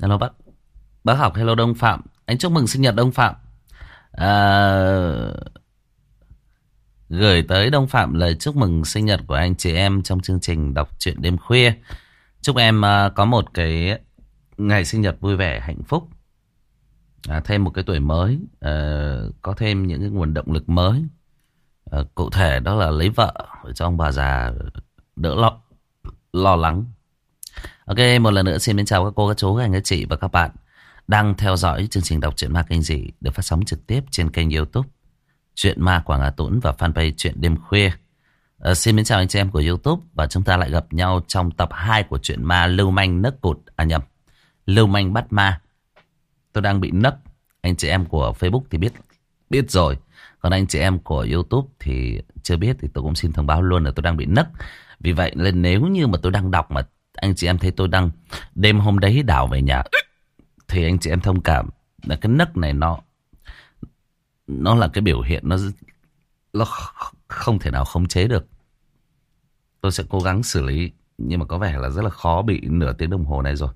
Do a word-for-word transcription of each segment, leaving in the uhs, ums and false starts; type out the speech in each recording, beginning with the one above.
Hello bác. Bác học hello Đông Phạm. Anh chúc mừng sinh nhật Đông Phạm. À, gửi tới Đông Phạm lời chúc mừng sinh nhật của anh chị em trong chương trình đọc truyện đêm khuya. Chúc em uh, có một cái ngày sinh nhật vui vẻ, hạnh phúc. À, thêm một cái tuổi mới, uh, có thêm những cái nguồn động lực mới. Uh, cụ thể đó là lấy vợ để cho ông bà già đỡ lo, lo lắng. Ok, một lần nữa xin mến chào các cô, các chú, các anh, các chị và các bạn đang theo dõi chương trình đọc truyện ma kinh dị được phát sóng trực tiếp trên kênh YouTube Truyện Ma Quảng Hà Tũng và fanpage Truyện Đêm Khuya. À, xin mến chào anh chị em của YouTube và chúng ta lại gặp nhau trong tập hai của truyện ma Lưu Manh Nấc Cụt. À nhầm, Lưu Manh Bắt Ma. Tôi đang bị nấc. Anh chị em của Facebook thì biết biết rồi, còn anh chị em của YouTube thì chưa biết, thì tôi cũng xin thông báo luôn là tôi đang bị nấc. Vì vậy nên nếu như mà tôi đang đọc mà anh chị em thấy tôi đang đêm hôm đấy đảo về nhà thì anh chị em thông cảm là cái nấc này nó nó là cái biểu hiện nó nó không thể nào khống chế được. Tôi sẽ cố gắng xử lý, nhưng mà có vẻ là rất là khó bị nửa tiếng đồng hồ này rồi.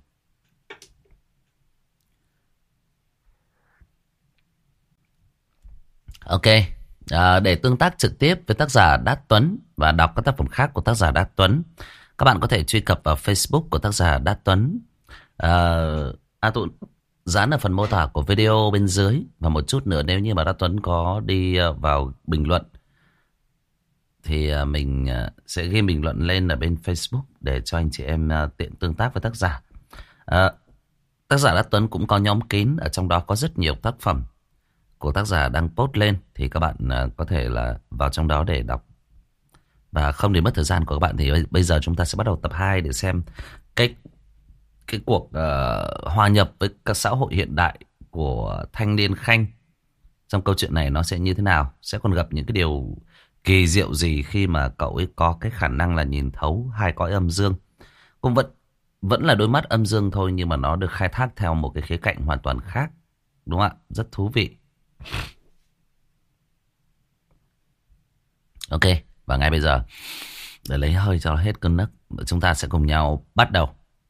Ok, à, để tương tác trực tiếp với tác giả Đát Tuấn và đọc các tác phẩm khác của tác giả Đát Tuấn, các bạn có thể truy cập vào Facebook của tác giả Đát Tuấn. À, à tụi dán ở phần mô tả của video bên dưới. Và một chút nữa, nếu như mà Đát Tuấn có đi vào bình luận thì mình sẽ ghi bình luận lên ở bên Facebook để cho anh chị em tiện tương tác với tác giả. À, tác giả Đát Tuấn cũng có nhóm kín, ở trong đó có rất nhiều tác phẩm của tác giả đang post lên, thì các bạn có thể là vào trong đó để đọc. Và không để mất thời gian của các bạn thì bây giờ chúng ta sẽ bắt đầu tập hai để xem cái cái cuộc uh, hòa nhập với các xã hội hiện đại của thanh niên Khanh trong câu chuyện này nó sẽ như thế nào, sẽ còn gặp những cái điều kỳ diệu gì khi mà cậu ấy có cái khả năng là nhìn thấu hai cõi âm dương. Cũng vẫn vẫn là đôi mắt âm dương thôi, nhưng mà nó được khai thác theo một cái khía cạnh hoàn toàn khác, đúng không ạ? Rất thú vị. Ok, và ngay bây giờ để lấy hơi cho hết cơn nấc, chúng ta sẽ cùng nhau bắt đầu.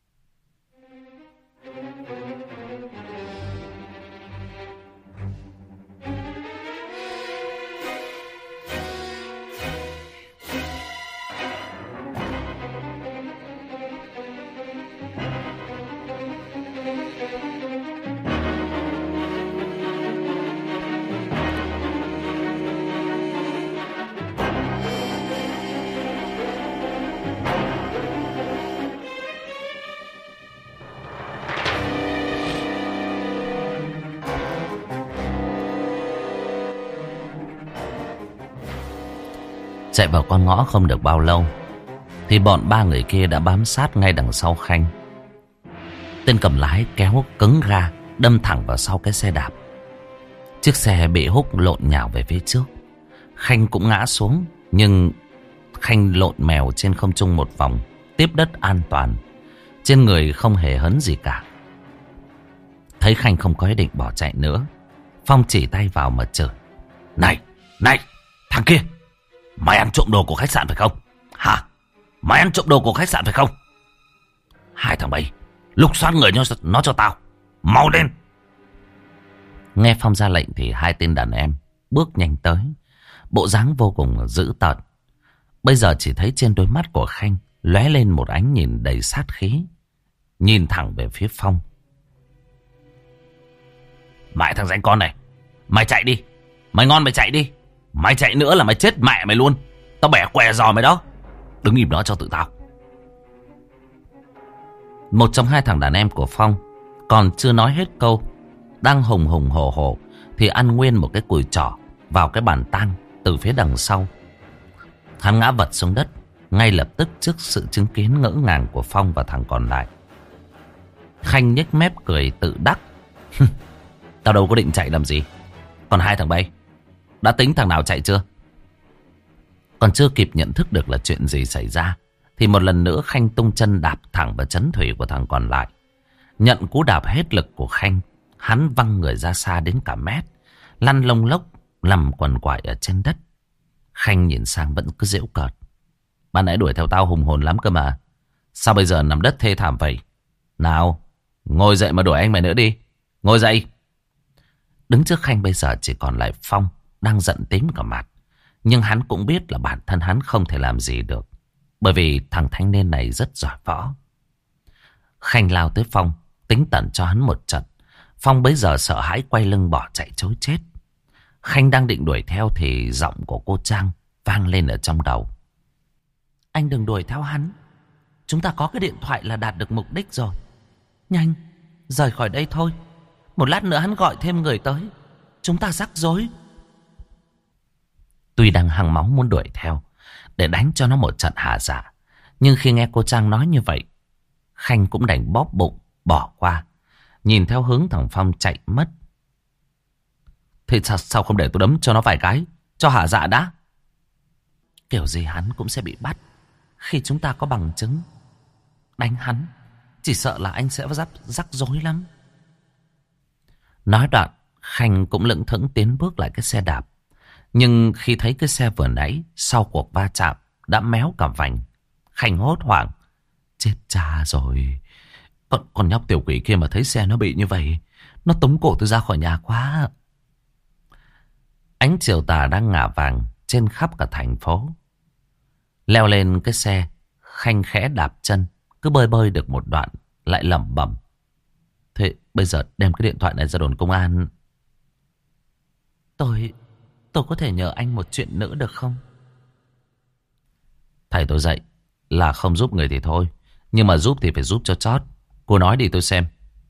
Chạy vào con ngõ không được bao lâu thì bọn ba người kia đã bám sát ngay đằng sau Khanh. Tên cầm lái kéo cứng ga đâm thẳng vào sau cái xe đạp. Chiếc xe bị húc lộn nhào về phía trước. Khanh cũng ngã xuống, nhưng Khanh lộn mèo trên không trung một vòng, tiếp đất an toàn. Trên người không hề hấn gì cả. Thấy Khanh không có ý định bỏ chạy nữa, Phong chỉ tay vào mà chửi: Này, này, thằng kia, mày ăn trộm đồ của khách sạn phải không? Hả? Mày ăn trộm đồ của khách sạn phải không? Hai thằng bay, lục soát người nó, nó cho tao. Mau lên! Nghe Phong ra lệnh thì hai tên đàn em bước nhanh tới, bộ dáng vô cùng dữ tợn. Bây giờ chỉ thấy trên đôi mắt của Khanh lóe lên một ánh nhìn đầy sát khí, nhìn thẳng về phía Phong. Mẹ thằng ránh con này, mày chạy đi. Mày ngon mày chạy đi. Mày chạy nữa là mày chết mẹ mày luôn. Tao bẻ què giò mày đó. Đứng im đó cho tự tao. Một trong hai thằng đàn em của Phong còn chưa nói hết câu, đang hùng hùng hổ hổ thì ăn nguyên một cái cùi trỏ vào cái bàn tang từ phía đằng sau. Hắn ngã vật xuống đất ngay lập tức trước sự chứng kiến ngỡ ngàng của Phong và thằng còn lại. Khanh nhếch mép cười tự đắc: Tao đâu có định chạy làm gì. Còn hai thằng bay, đã tính thằng nào chạy chưa? Còn chưa kịp nhận thức được là chuyện gì xảy ra thì một lần nữa Khanh tung chân đạp thẳng vào chấn thủy của thằng còn lại. Nhận cú đạp hết lực của Khanh, hắn văng người ra xa đến cả mét, lăn lông lốc nằm quằn quại ở trên đất. Khanh nhìn sang vẫn cứ giễu cợt: Ban nãy đuổi theo tao hùng hồn lắm cơ mà, sao bây giờ nằm đất thê thảm vậy? Nào, Ngồi dậy mà đuổi anh mày nữa đi. Ngồi dậy. Đứng trước Khanh bây giờ chỉ còn lại Phong, đang giận tím cả mặt. Nhưng hắn cũng biết là bản thân hắn không thể làm gì được, bởi vì thằng thanh niên này rất giỏi võ. Khanh lao tới Phong, tính tẩn cho hắn một trận. Phong bấy giờ sợ hãi quay lưng bỏ chạy trối chết. Khanh đang định đuổi theo thì giọng của cô Trang vang lên ở trong đầu. Anh đừng đuổi theo hắn. Chúng ta có cái điện thoại là đạt được mục đích rồi. Nhanh, rời khỏi đây thôi. Một lát nữa hắn gọi thêm người tới, chúng ta rắc rối. Tuy đang hăng máu muốn đuổi theo để đánh cho nó một trận hạ dạ, nhưng khi nghe cô Trang nói như vậy, Khanh cũng đành bóp bụng bỏ qua, nhìn theo hướng thằng Phong chạy mất. Thì sao, sao không để tôi đấm cho nó vài cái, cho hả dạ đã. Kiểu gì hắn cũng sẽ bị bắt khi chúng ta có bằng chứng. Đánh hắn chỉ sợ là anh sẽ rắc, rắc rối lắm. Nói đoạn, Khanh cũng lững thững tiến bước lại cái xe đạp. Nhưng khi thấy cái xe vừa nãy sau cuộc va chạm đã méo cả vành, Khanh hốt hoảng. Chết cha rồi. Con, con nhóc tiểu quỷ kia mà thấy xe nó bị như vậy, nó tống cổ tôi ra khỏi nhà quá. Ánh chiều tà đang ngả vàng trên khắp cả thành phố. Leo lên cái xe, Khanh khẽ đạp chân, cứ bơi bơi được một đoạn lại lẩm bẩm. Thế bây giờ đem cái điện thoại này ra đồn công an. Tôi, tôi có thể nhờ anh một chuyện nữa được không? Thầy tôi dạy là không giúp người thì thôi, nhưng mà giúp thì phải giúp cho chót. Cô nói đi tôi xem.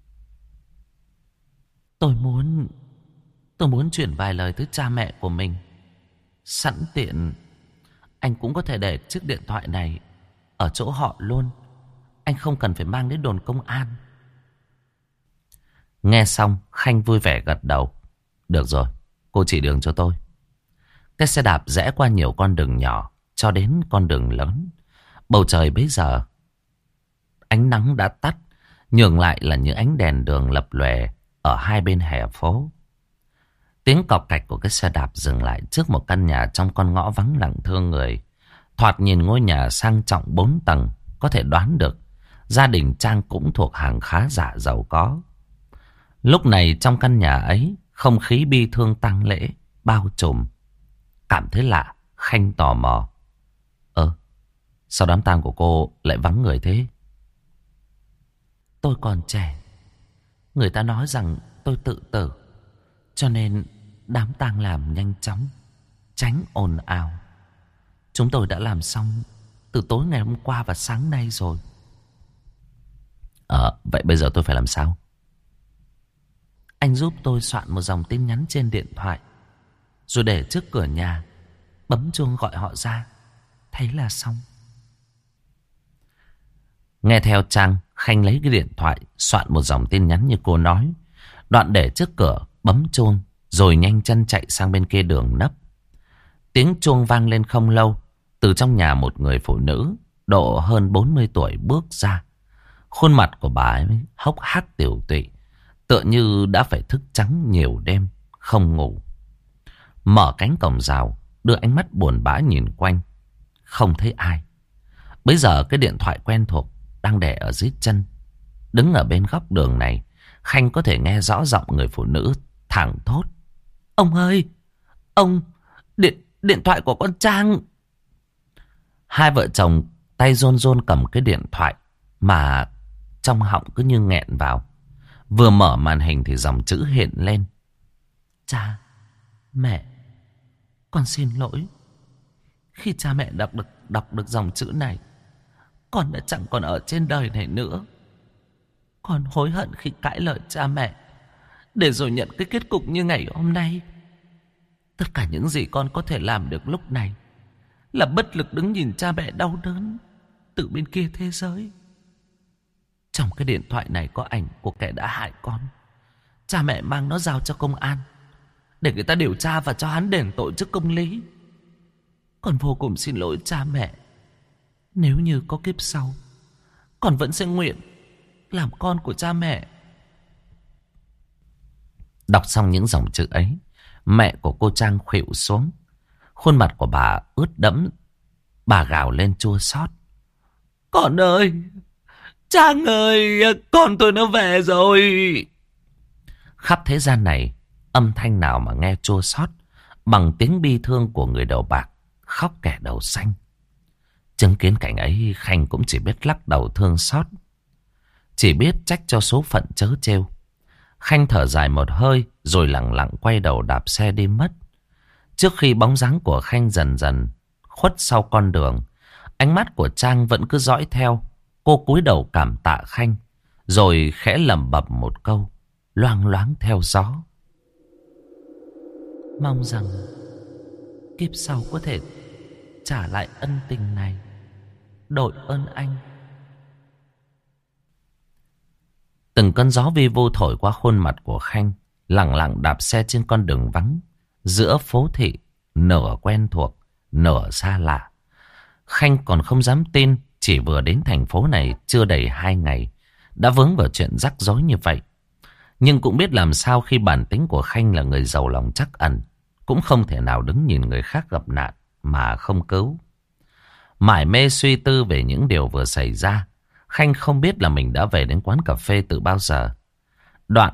Tôi muốn, tôi muốn chuyển vài lời tới cha mẹ của mình. Sẵn tiện, anh cũng có thể để chiếc điện thoại này ở chỗ họ luôn. Anh không cần phải mang đến đồn công an. Nghe xong, Khanh vui vẻ gật đầu. Được rồi, cô chỉ đường cho tôi. Cái xe đạp rẽ qua nhiều con đường nhỏ cho đến con đường lớn. Bầu trời bấy giờ ánh nắng đã tắt, nhường lại là những ánh đèn đường lập lòe ở hai bên hè phố. Tiếng cọp cạch của cái xe đạp dừng lại trước một căn nhà trong con ngõ vắng lặng thưa người. Thoạt nhìn ngôi nhà sang trọng bốn tầng, có thể đoán được gia đình Trang cũng thuộc hàng khá giả giàu có. Lúc này trong căn nhà ấy, không khí bi thương tang lễ bao trùm. Cảm thấy lạ, Khanh tò mò. Ơ, sao đám tang của cô lại vắng người thế? Tôi còn trẻ, người ta nói rằng tôi tự tử, cho nên đám tang làm nhanh chóng, tránh ồn ào. Chúng tôi đã làm xong từ tối ngày hôm qua và sáng nay rồi. Ờ, vậy bây giờ tôi phải làm sao? Anh giúp tôi soạn một dòng tin nhắn trên điện thoại, rồi để trước cửa nhà, bấm chuông gọi họ ra. Thế là xong. Nghe theo Trang, Khanh lấy cái điện thoại, soạn một dòng tin nhắn như cô nói. Đoạn để trước cửa, bấm chuông, rồi nhanh chân chạy sang bên kia đường nấp. Tiếng chuông vang lên không lâu, từ trong nhà một người phụ nữ độ hơn bốn mươi tuổi bước ra. Khuôn mặt của bà ấy hốc hác tiểu tụy, tựa như đã phải thức trắng nhiều đêm, không ngủ. Mở cánh cổng rào, đưa ánh mắt buồn bã nhìn quanh. Không thấy ai. Bây giờ cái điện thoại quen thuộc đang để ở dưới chân. Đứng ở bên góc đường này, Khanh có thể nghe rõ giọng người phụ nữ thảng thốt. Ông ơi! Ông! Điện, điện thoại của con Trang! Hai vợ chồng tay rôn rôn cầm cái điện thoại, mà trong họng cứ như nghẹn vào. Vừa mở màn hình thì dòng chữ hiện lên. Cha! Mẹ! Con xin lỗi. Khi cha mẹ đọc được, đọc được dòng chữ này, con đã chẳng còn ở trên đời này nữa. Con hối hận khi cãi lời cha mẹ, để rồi nhận cái kết cục như ngày hôm nay. Tất cả những gì con có thể làm được lúc này là bất lực đứng nhìn cha mẹ đau đớn từ bên kia thế giới. Trong cái điện thoại này có ảnh của kẻ đã hại con. Cha mẹ mang nó giao cho công an để người ta điều tra và cho hắn đền tội trước công lý. Con vô cùng xin lỗi cha mẹ. Nếu như có kiếp sau, con vẫn sẽ nguyện làm con của cha mẹ. Đọc xong những dòng chữ ấy, mẹ của cô Trang khuỵu xuống. Khuôn mặt của bà ướt đẫm. Bà gào lên chua xót. Con ơi! Trang ơi, con tôi nó về rồi. Khắp thế gian này, âm thanh nào mà nghe chua xót bằng tiếng bi thương của người đầu bạc khóc kẻ đầu xanh. Chứng kiến cảnh ấy, Khanh cũng chỉ biết lắc đầu thương xót, chỉ biết trách cho số phận trớ trêu. Khanh thở dài một hơi rồi lặng lặng quay đầu đạp xe đi mất. Trước khi bóng dáng của Khanh dần dần khuất sau con đường, ánh mắt của Trang vẫn cứ dõi theo. Cô cúi đầu cảm tạ Khanh, rồi khẽ lẩm bẩm một câu loang loáng theo gió: mong rằng kiếp sau có thể trả lại ân tình này, đội ơn anh. Từng cơn gió vi vu thổi qua khuôn mặt của Khanh, lặng lặng đạp xe trên con đường vắng giữa phố thị, nửa quen thuộc nửa xa lạ. Khanh còn không dám tin chỉ vừa đến thành phố này chưa đầy hai ngày đã vướng vào chuyện rắc rối như vậy. Nhưng cũng biết làm sao khi bản tính của Khanh là người giàu lòng trắc ẩn, cũng không thể nào đứng nhìn người khác gặp nạn mà không cứu. Mải mê suy tư về những điều vừa xảy ra, Khanh không biết là mình đã về đến quán cà phê từ bao giờ. Đoạn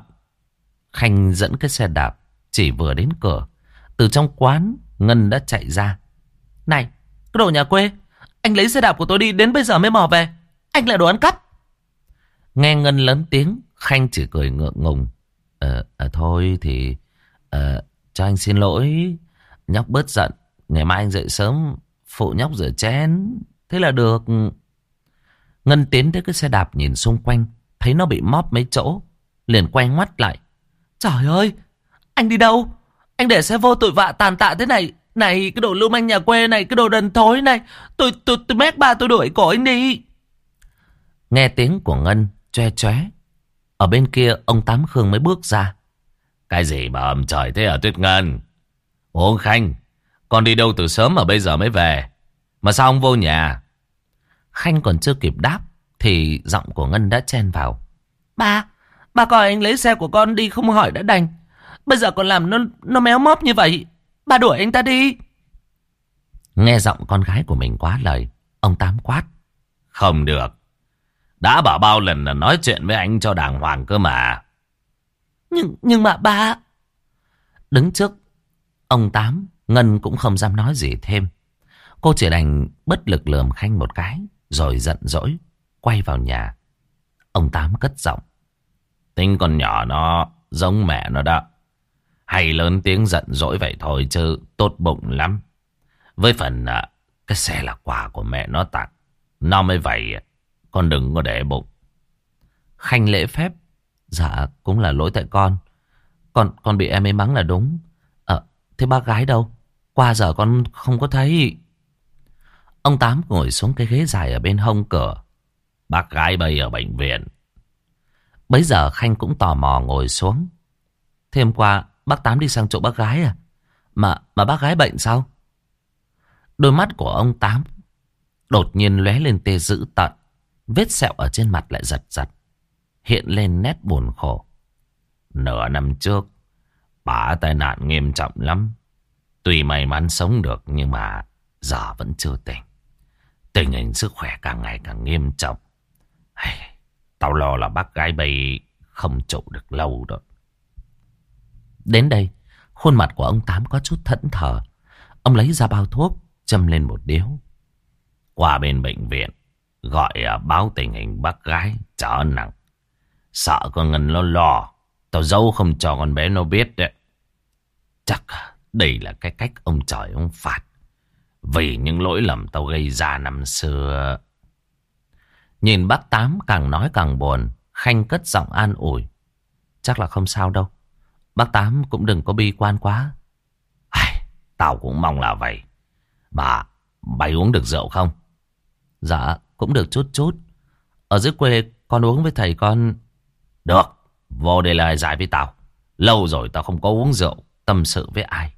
Khanh dẫn cái xe đạp, chỉ vừa đến cửa, từ trong quán Ngân đã chạy ra. Này, cái đồ nhà quê, anh lấy xe đạp của tôi đi, đến bây giờ mới mò về, anh lại đồ ăn cắp. Nghe Ngân lớn tiếng, Khanh chỉ cười ngượng ngùng. Ờ, à, thôi thì ờ, cho anh xin lỗi, nhóc bớt giận, ngày mai anh dậy sớm phụ nhóc rửa chén, thế là được. Ngân tiến tới cái xe đạp nhìn xung quanh, thấy nó bị móp mấy chỗ, liền quay ngoắt lại. Trời ơi, anh đi đâu? Anh để xe vô tội vạ tàn tạ thế này. Này, cái đồ lưu manh nhà quê này, cái đồ đần thối này, tôi tôi tôi mét ba tôi đuổi cổ anh đi. Nghe tiếng của Ngân choe choé, ở bên kia ông Tám Khương mới bước ra. Cái gì mà ầm trời thế hả Tuyết Ngân? Ủa Khanh, con đi đâu từ sớm mà bây giờ mới về, mà sao không vô nhà? Khanh còn chưa kịp đáp thì giọng của Ngân đã chen vào. Ba, ba coi anh lấy xe của con đi không hỏi đã đành, bây giờ còn làm nó nó méo móp như vậy, ba đuổi anh ta đi. Nghe giọng con gái của mình quá lời, ông Tám quát. Không được, đã bảo bao lần là nói chuyện với anh cho đàng hoàng cơ mà. Nhưng nhưng mà ba... Đứng trước ông Tám, Ngân cũng không dám nói gì thêm. Cô chỉ đành bất lực lườm Khanh một cái, rồi giận dỗi quay vào nhà. Ông Tám cất giọng. Tính con nhỏ nó giống mẹ nó đó, hay lớn tiếng giận dỗi vậy thôi chứ tốt bụng lắm. Với phần à, cái xe là quà của mẹ nó tặng, nó mới vậy, con đừng có để bụng. Khanh lễ phép. Dạ cũng là lỗi tại con, Con con bị em ấy mắng là đúng. Ờ, thế bác gái đâu? Qua giờ con không có thấy. Ông Tám ngồi xuống cái ghế dài ở bên hông cửa. Bác gái bây ở bệnh viện. Bấy giờ Khanh cũng tò mò ngồi xuống. Thế hôm qua bác Tám đi sang chỗ bác gái à? Mà mà bác gái bệnh sao? Đôi mắt của ông Tám đột nhiên lóe lên tia dữ tợn. Vết sẹo ở trên mặt lại giật giật, hiện lên nét buồn khổ. Nửa năm trước bà tai nạn nghiêm trọng lắm. Tuy may mắn sống được nhưng mà giờ vẫn chưa tỉnh. Tình hình sức khỏe càng ngày càng nghiêm trọng. Hey, tao lo là bác gái bây không trụ được lâu đâu. Đến đây, khuôn mặt của ông Tám có chút thẫn thờ. Ông lấy ra bao thuốc, châm lên một điếu. Qua bên bệnh viện, gọi báo tình hình bác gái trở nặng. Sợ con Ngân nó lo, tao giấu không cho con bé nó biết đấy. Chắc đây là cái cách ông trời ông phạt vì những lỗi lầm tao gây ra năm xưa. Nhìn bác Tám càng nói càng buồn, Khanh cất giọng an ủi. Chắc là không sao đâu, bác Tám cũng đừng có bi quan quá. Ai, tao cũng mong là vậy. Bà, bà uống được rượu không? Dạ, cũng được chút chút. Ở dưới quê con uống với thầy con. Được, vô đây lời giải với tao. Lâu rồi tao không có uống rượu tâm sự với ai.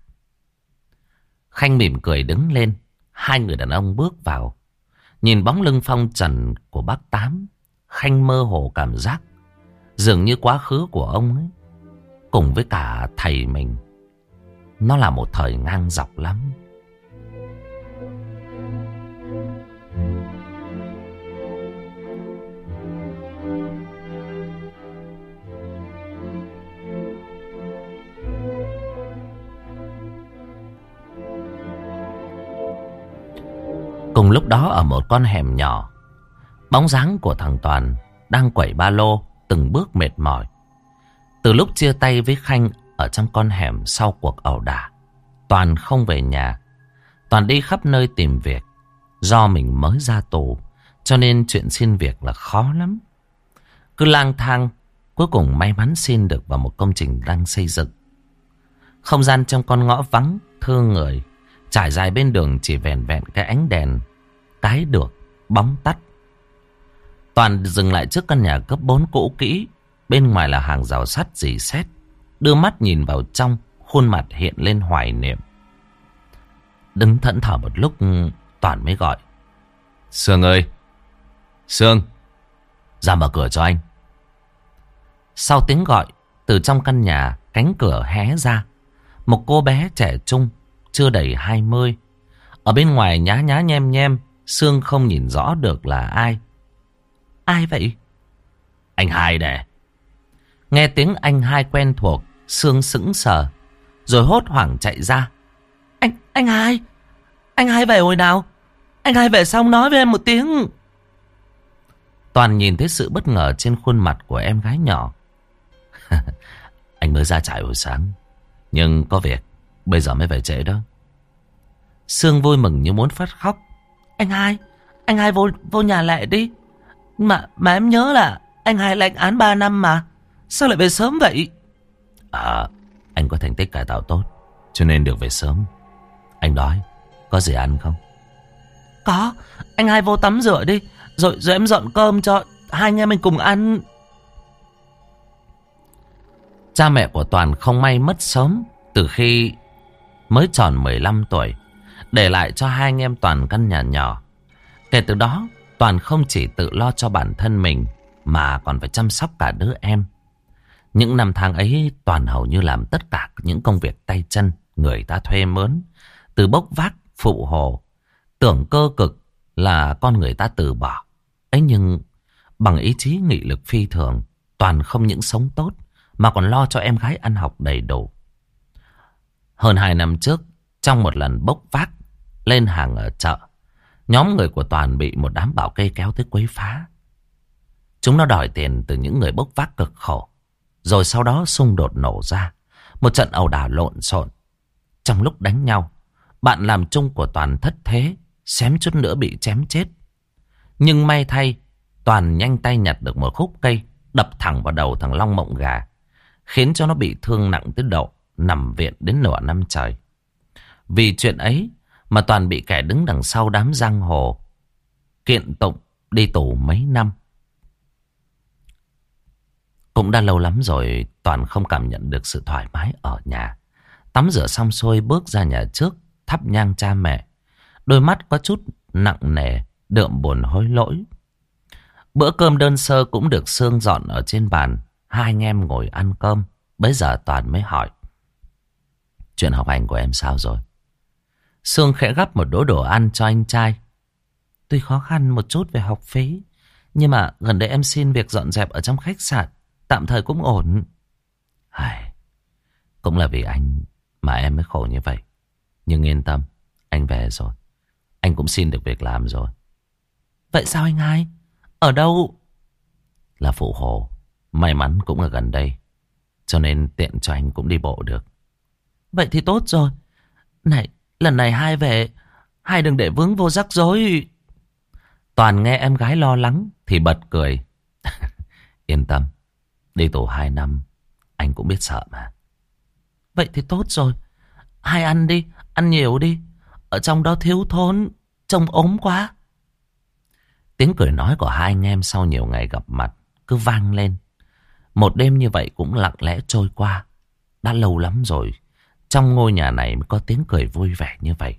Khanh mỉm cười đứng lên. Hai người đàn ông bước vào. Nhìn bóng lưng phong trần của bác Tám, Khanh mơ hồ cảm giác dường như quá khứ của ông ấy cùng với cả thầy mình, nó là một thời ngang dọc lắm. Cùng lúc đó ở một con hẻm nhỏ, bóng dáng của thằng Toàn đang quẩy ba lô, từng bước mệt mỏi. Từ lúc chia tay với Khanh ở trong con hẻm sau cuộc ẩu đả, Toàn không về nhà. Toàn đi khắp nơi tìm việc. Do mình mới ra tù, cho nên chuyện xin việc là khó lắm. Cứ lang thang, cuối cùng may mắn xin được vào một công trình đang xây dựng. Không gian trong con ngõ vắng, thưa người. Trải dài bên đường chỉ vẹn vẹn cái ánh đèn, cái được, bóng tắt. Toàn dừng lại trước căn nhà cấp bốn cũ kỹ. Bên ngoài là hàng rào sắt rỉ sét. Đưa mắt nhìn vào trong, khuôn mặt hiện lên hoài niệm. Đứng thẫn thờ một lúc, Toàn mới gọi: Sương ơi! Sương! Ra mở cửa cho anh. Sau tiếng gọi, từ trong căn nhà, cánh cửa hé ra. Một cô bé trẻ trung, chưa đầy hai mươi. Ở bên ngoài nhá nhá nhem nhem, Sương không nhìn rõ được là ai. Ai vậy? Anh Hai nè. Nghe tiếng anh Hai quen thuộc, Sương sững sờ, rồi hốt hoảng chạy ra. Anh, anh Hai! Anh Hai về hồi nào? Anh Hai về xong nói với em một tiếng. Toàn nhìn thấy sự bất ngờ trên khuôn mặt của em gái nhỏ. Anh mới ra trại hồi sáng, nhưng có việc, bây giờ mới về trễ đó. Sương vui mừng như muốn phát khóc. Anh Hai, anh Hai vô vô nhà lại đi. Mà mà em nhớ là anh Hai lãnh án ba năm mà. Sao lại về sớm vậy? À, anh có thành tích cải tạo tốt, cho nên được về sớm. Anh đói, có gì ăn không? Có, anh Hai vô tắm rửa đi. Rồi rồi em dọn cơm cho hai anh em mình cùng ăn. Cha mẹ của Toàn không may mất sớm từ khi mới tròn mười lăm tuổi, để lại cho hai anh em Toàn căn nhà nhỏ. Kể từ đó, Toàn không chỉ tự lo cho bản thân mình mà còn phải chăm sóc cả đứa em. Những năm tháng ấy, Toàn hầu như làm tất cả những công việc tay chân người ta thuê mướn, từ bốc vác, phụ hồ. Tưởng cơ cực là con người ta từ bỏ. Ấy nhưng bằng ý chí nghị lực phi thường, Toàn không những sống tốt mà còn lo cho em gái ăn học đầy đủ. Hơn hai năm trước, trong một lần bốc vác lên hàng ở chợ, nhóm người của Toàn bị một đám bảo kê kéo tới quấy phá. Chúng nó đòi tiền từ những người bốc vác cực khổ. Rồi sau đó xung đột nổ ra, một trận ẩu đả lộn xộn. Trong lúc đánh nhau, bạn làm chung của Toàn thất thế, xém chút nữa bị chém chết. Nhưng may thay, Toàn nhanh tay nhặt được một khúc cây, đập thẳng vào đầu thằng Long Mộng Gà, khiến cho nó bị thương nặng tới độ nằm viện đến nửa năm trời. Vì chuyện ấy mà Toàn bị kẻ đứng đằng sau đám giang hồ kiện tụng đi tù mấy năm. Cũng đã lâu lắm rồi Toàn không cảm nhận được sự thoải mái ở nhà. Tắm rửa xong xuôi bước ra nhà trước, thắp nhang cha mẹ. Đôi mắt có chút nặng nề, đượm buồn hối lỗi. Bữa cơm đơn sơ cũng được Sương dọn ở trên bàn. Hai anh em ngồi ăn cơm. Bấy giờ Toàn mới hỏi: Chuyện học hành của em sao rồi? Sương khẽ gắp một đũa đồ ăn cho anh trai. Tuy khó khăn một chút về học phí, nhưng mà gần đây em xin việc dọn dẹp ở trong khách sạn, tạm thời cũng ổn. Ai, cũng là vì anh mà em mới khổ như vậy. Nhưng yên tâm, anh về rồi, anh cũng xin được việc làm rồi. Vậy sao anh Hai? Ở đâu? Là Phụ Hồ. May mắn cũng ở gần đây, cho nên tiện cho anh cũng đi bộ được. Vậy thì tốt rồi. Này, lần này Hai về, Hai đừng để vướng vô rắc rối. Toàn nghe em gái lo lắng thì bật cười. Yên tâm, đi tù hai năm anh cũng biết sợ mà. Vậy thì tốt rồi. Hai ăn đi, ăn nhiều đi. Ở trong đó thiếu thốn, trông ốm quá. Tiếng cười nói của hai anh em sau nhiều ngày gặp mặt cứ vang lên. Một đêm như vậy cũng lặng lẽ trôi qua. Đã lâu lắm rồi trong ngôi nhà này mới có tiếng cười vui vẻ như vậy.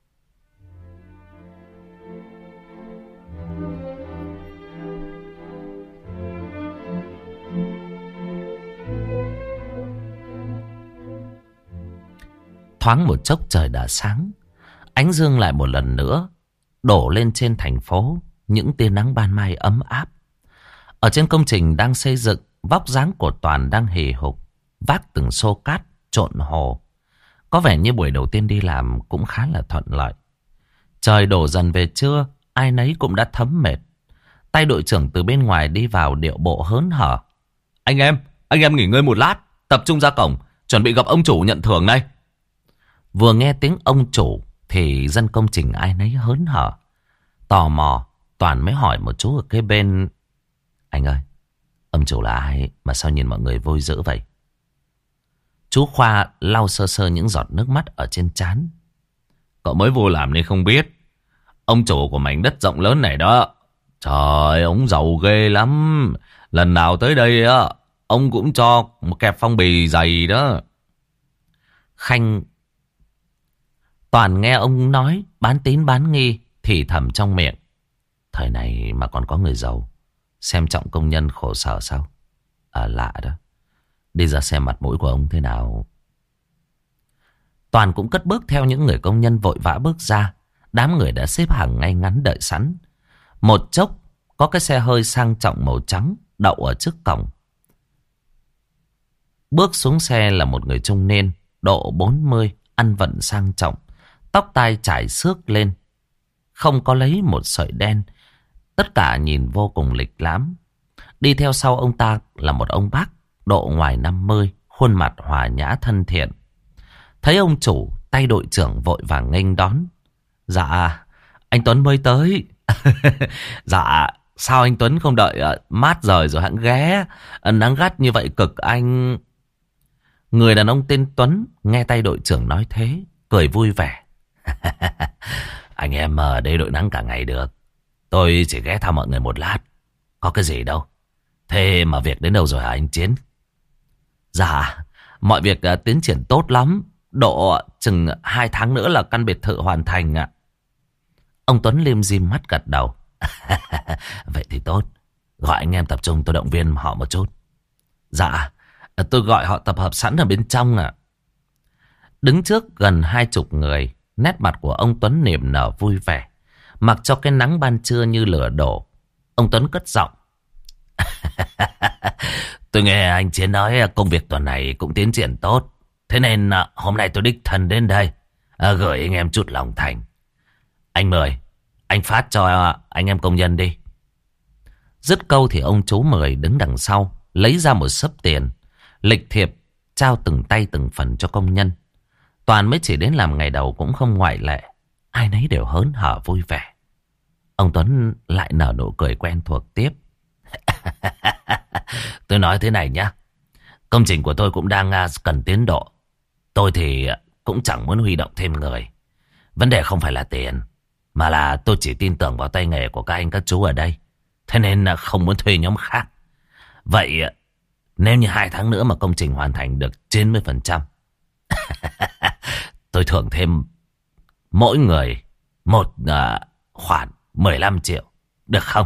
Thoáng một chốc trời đã sáng. Ánh dương lại một lần nữa đổ lên trên thành phố những tia nắng ban mai ấm áp. Ở trên công trình đang xây dựng, vóc dáng của Toàn đang hì hục vác từng xô cát trộn hồ. Có vẻ như buổi đầu tiên đi làm cũng khá là thuận lợi. Trời đổ dần về trưa, ai nấy cũng đã thấm mệt. Tay đội trưởng từ bên ngoài đi vào điệu bộ hớn hở. Anh em, anh em nghỉ ngơi một lát, tập trung ra cổng, chuẩn bị gặp ông chủ nhận thưởng đây. Vừa nghe tiếng ông chủ thì dân công trình ai nấy hớn hở. Tò mò, Toàn mới hỏi một chú ở kế bên. Anh ơi, ông chủ là ai mà sao nhìn mọi người vui dữ vậy? Chú Khoa lau sơ sơ những giọt nước mắt ở trên trán. Cậu mới vô làm nên không biết. Ông chủ của mảnh đất rộng lớn này đó, trời, ông giàu ghê lắm. Lần nào tới đây á, ông cũng cho một kẹp phong bì dày đó. Khanh Toàn nghe ông nói bán tín bán nghi thì thầm trong miệng. Thời này mà còn có người giàu xem trọng công nhân khổ sở sao? À, lạ đó. Đi ra xem mặt mũi của ông thế nào. Toàn cũng cất bước theo những người công nhân vội vã bước ra. Đám người đã xếp hàng ngay ngắn đợi sẵn. Một chốc có cái xe hơi sang trọng màu trắng đậu ở trước cổng. Bước xuống xe là một người trung niên, độ bốn mươi, ăn vận sang trọng, tóc tai trải xước lên, không có lấy một sợi đen. Tất cả nhìn vô cùng lịch lãm. Đi theo sau ông ta là một ông bác, độ ngoài năm mươi, khuôn mặt hòa nhã thân thiện. Thấy ông chủ, tay đội trưởng vội vàng nghênh đón. Dạ, anh Tuấn mới tới. Dạ, sao anh Tuấn không đợi uh, mát rời rồi hẵng ghé? Uh, nắng gắt như vậy cực anh. Người đàn ông tên Tuấn nghe tay đội trưởng nói thế, cười vui vẻ. Anh em ở đây đội nắng cả ngày được. Tôi chỉ ghé thăm mọi người một lát. Có cái gì đâu. Thế mà việc đến đâu rồi hả anh Chiến? Dạ, mọi việc uh, tiến triển tốt lắm. Độ chừng hai tháng nữa là căn biệt thự hoàn thành ạ. Ông Tuấn lim dim mắt gật đầu. Vậy thì tốt. Gọi anh em tập trung tôi động viên họ một chút. Dạ, tôi gọi họ tập hợp sẵn ở bên trong ạ. Đứng trước gần hai chục người, nét mặt của ông Tuấn niềm nở vui vẻ. Mặc cho cái nắng ban trưa như lửa đổ, ông Tuấn cất giọng. Tôi nghe anh Chiến nói công việc tuần này cũng tiến triển tốt. Thế nên hôm nay tôi đích thân đến đây gửi anh em chút lòng thành. Anh mời, anh phát cho anh em công nhân đi. Dứt câu thì ông chú Mười đứng đằng sau, lấy ra một xấp tiền, lịch thiệp trao từng tay từng phần cho công nhân. Toàn mới chỉ đến làm ngày đầu cũng không ngoại lệ. Ai nấy đều hớn hở vui vẻ. Ông Tuấn lại nở nụ cười quen thuộc tiếp. Tôi nói thế này nhá. Công trình của tôi cũng đang cần tiến độ. Tôi thì cũng chẳng muốn huy động thêm người. Vấn đề không phải là tiền, mà là tôi chỉ tin tưởng vào tay nghề của các anh các chú ở đây. Thế nên không muốn thuê nhóm khác. Vậy nếu như hai tháng nữa mà công trình hoàn thành được chín mươi phần trăm, tôi thưởng thêm mỗi người một uh, khoản mười lăm triệu. Được không?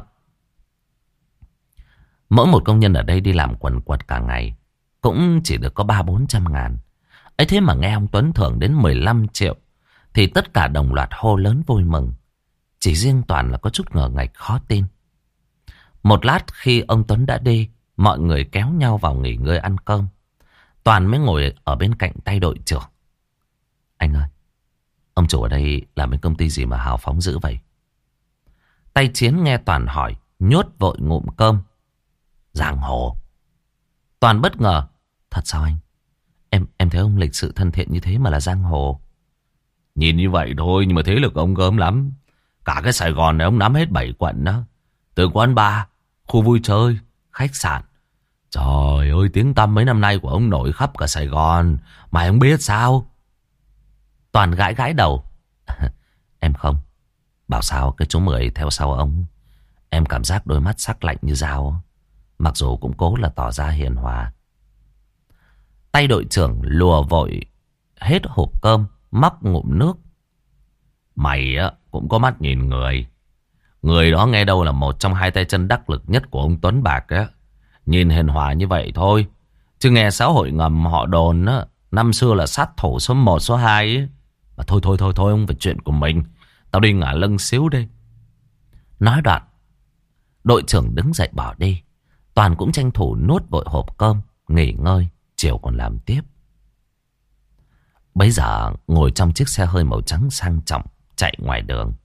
Mỗi một công nhân ở đây đi làm quần quật cả ngày cũng chỉ được có ba bốn trăm ngàn. Ấy thế mà nghe ông Tuấn thưởng đến mười lăm triệu thì tất cả đồng loạt hô lớn vui mừng. Chỉ riêng Toàn là có chút ngờ ngạch khó tin. Một lát khi ông Tuấn đã đi, mọi người kéo nhau vào nghỉ ngơi ăn cơm. Toàn mới ngồi ở bên cạnh tay đội trưởng. Anh ơi, ông chủ ở đây làm bên công ty gì mà hào phóng dữ vậy? Tay Chiến nghe Toàn hỏi, nhốt vội ngụm cơm. Giang hồ. Toàn bất ngờ. Thật sao anh? Em em thấy ông lịch sự thân thiện như thế mà là giang hồ. Nhìn như vậy thôi, nhưng mà thế lực ông gớm lắm. Cả cái Sài Gòn này ông nắm hết bảy quận đó. Từ quán bar, khu vui chơi, khách sạn. Trời ơi, tiếng tăm mấy năm nay của ông nổi khắp cả Sài Gòn. Mày không biết sao? Toàn gãi gãi đầu. Em không. Bảo sao cái chú Mười theo sau ông, em cảm giác đôi mắt sắc lạnh như dao. Mặc dù cũng cố là tỏ ra hiền hòa. Tay đội trưởng lùa vội hết hộp cơm, móc ngụm nước. Mày á cũng có mắt nhìn người. Người đó nghe đâu là một trong hai tay chân đắc lực nhất của ông Tuấn Bạc á. Nhìn hiền hòa như vậy thôi, chứ nghe xã hội ngầm họ đồn á, năm xưa là sát thủ số một số hai ấy. Mà thôi thôi thôi thôi ông về chuyện của mình. Tao đi ngả lưng xíu đây. Nói đoạn, đội trưởng đứng dậy bỏ đi. Toàn cũng tranh thủ nuốt vội hộp cơm, nghỉ ngơi, chiều còn làm tiếp. Bấy giờ ngồi trong chiếc xe hơi màu trắng sang trọng chạy ngoài đường,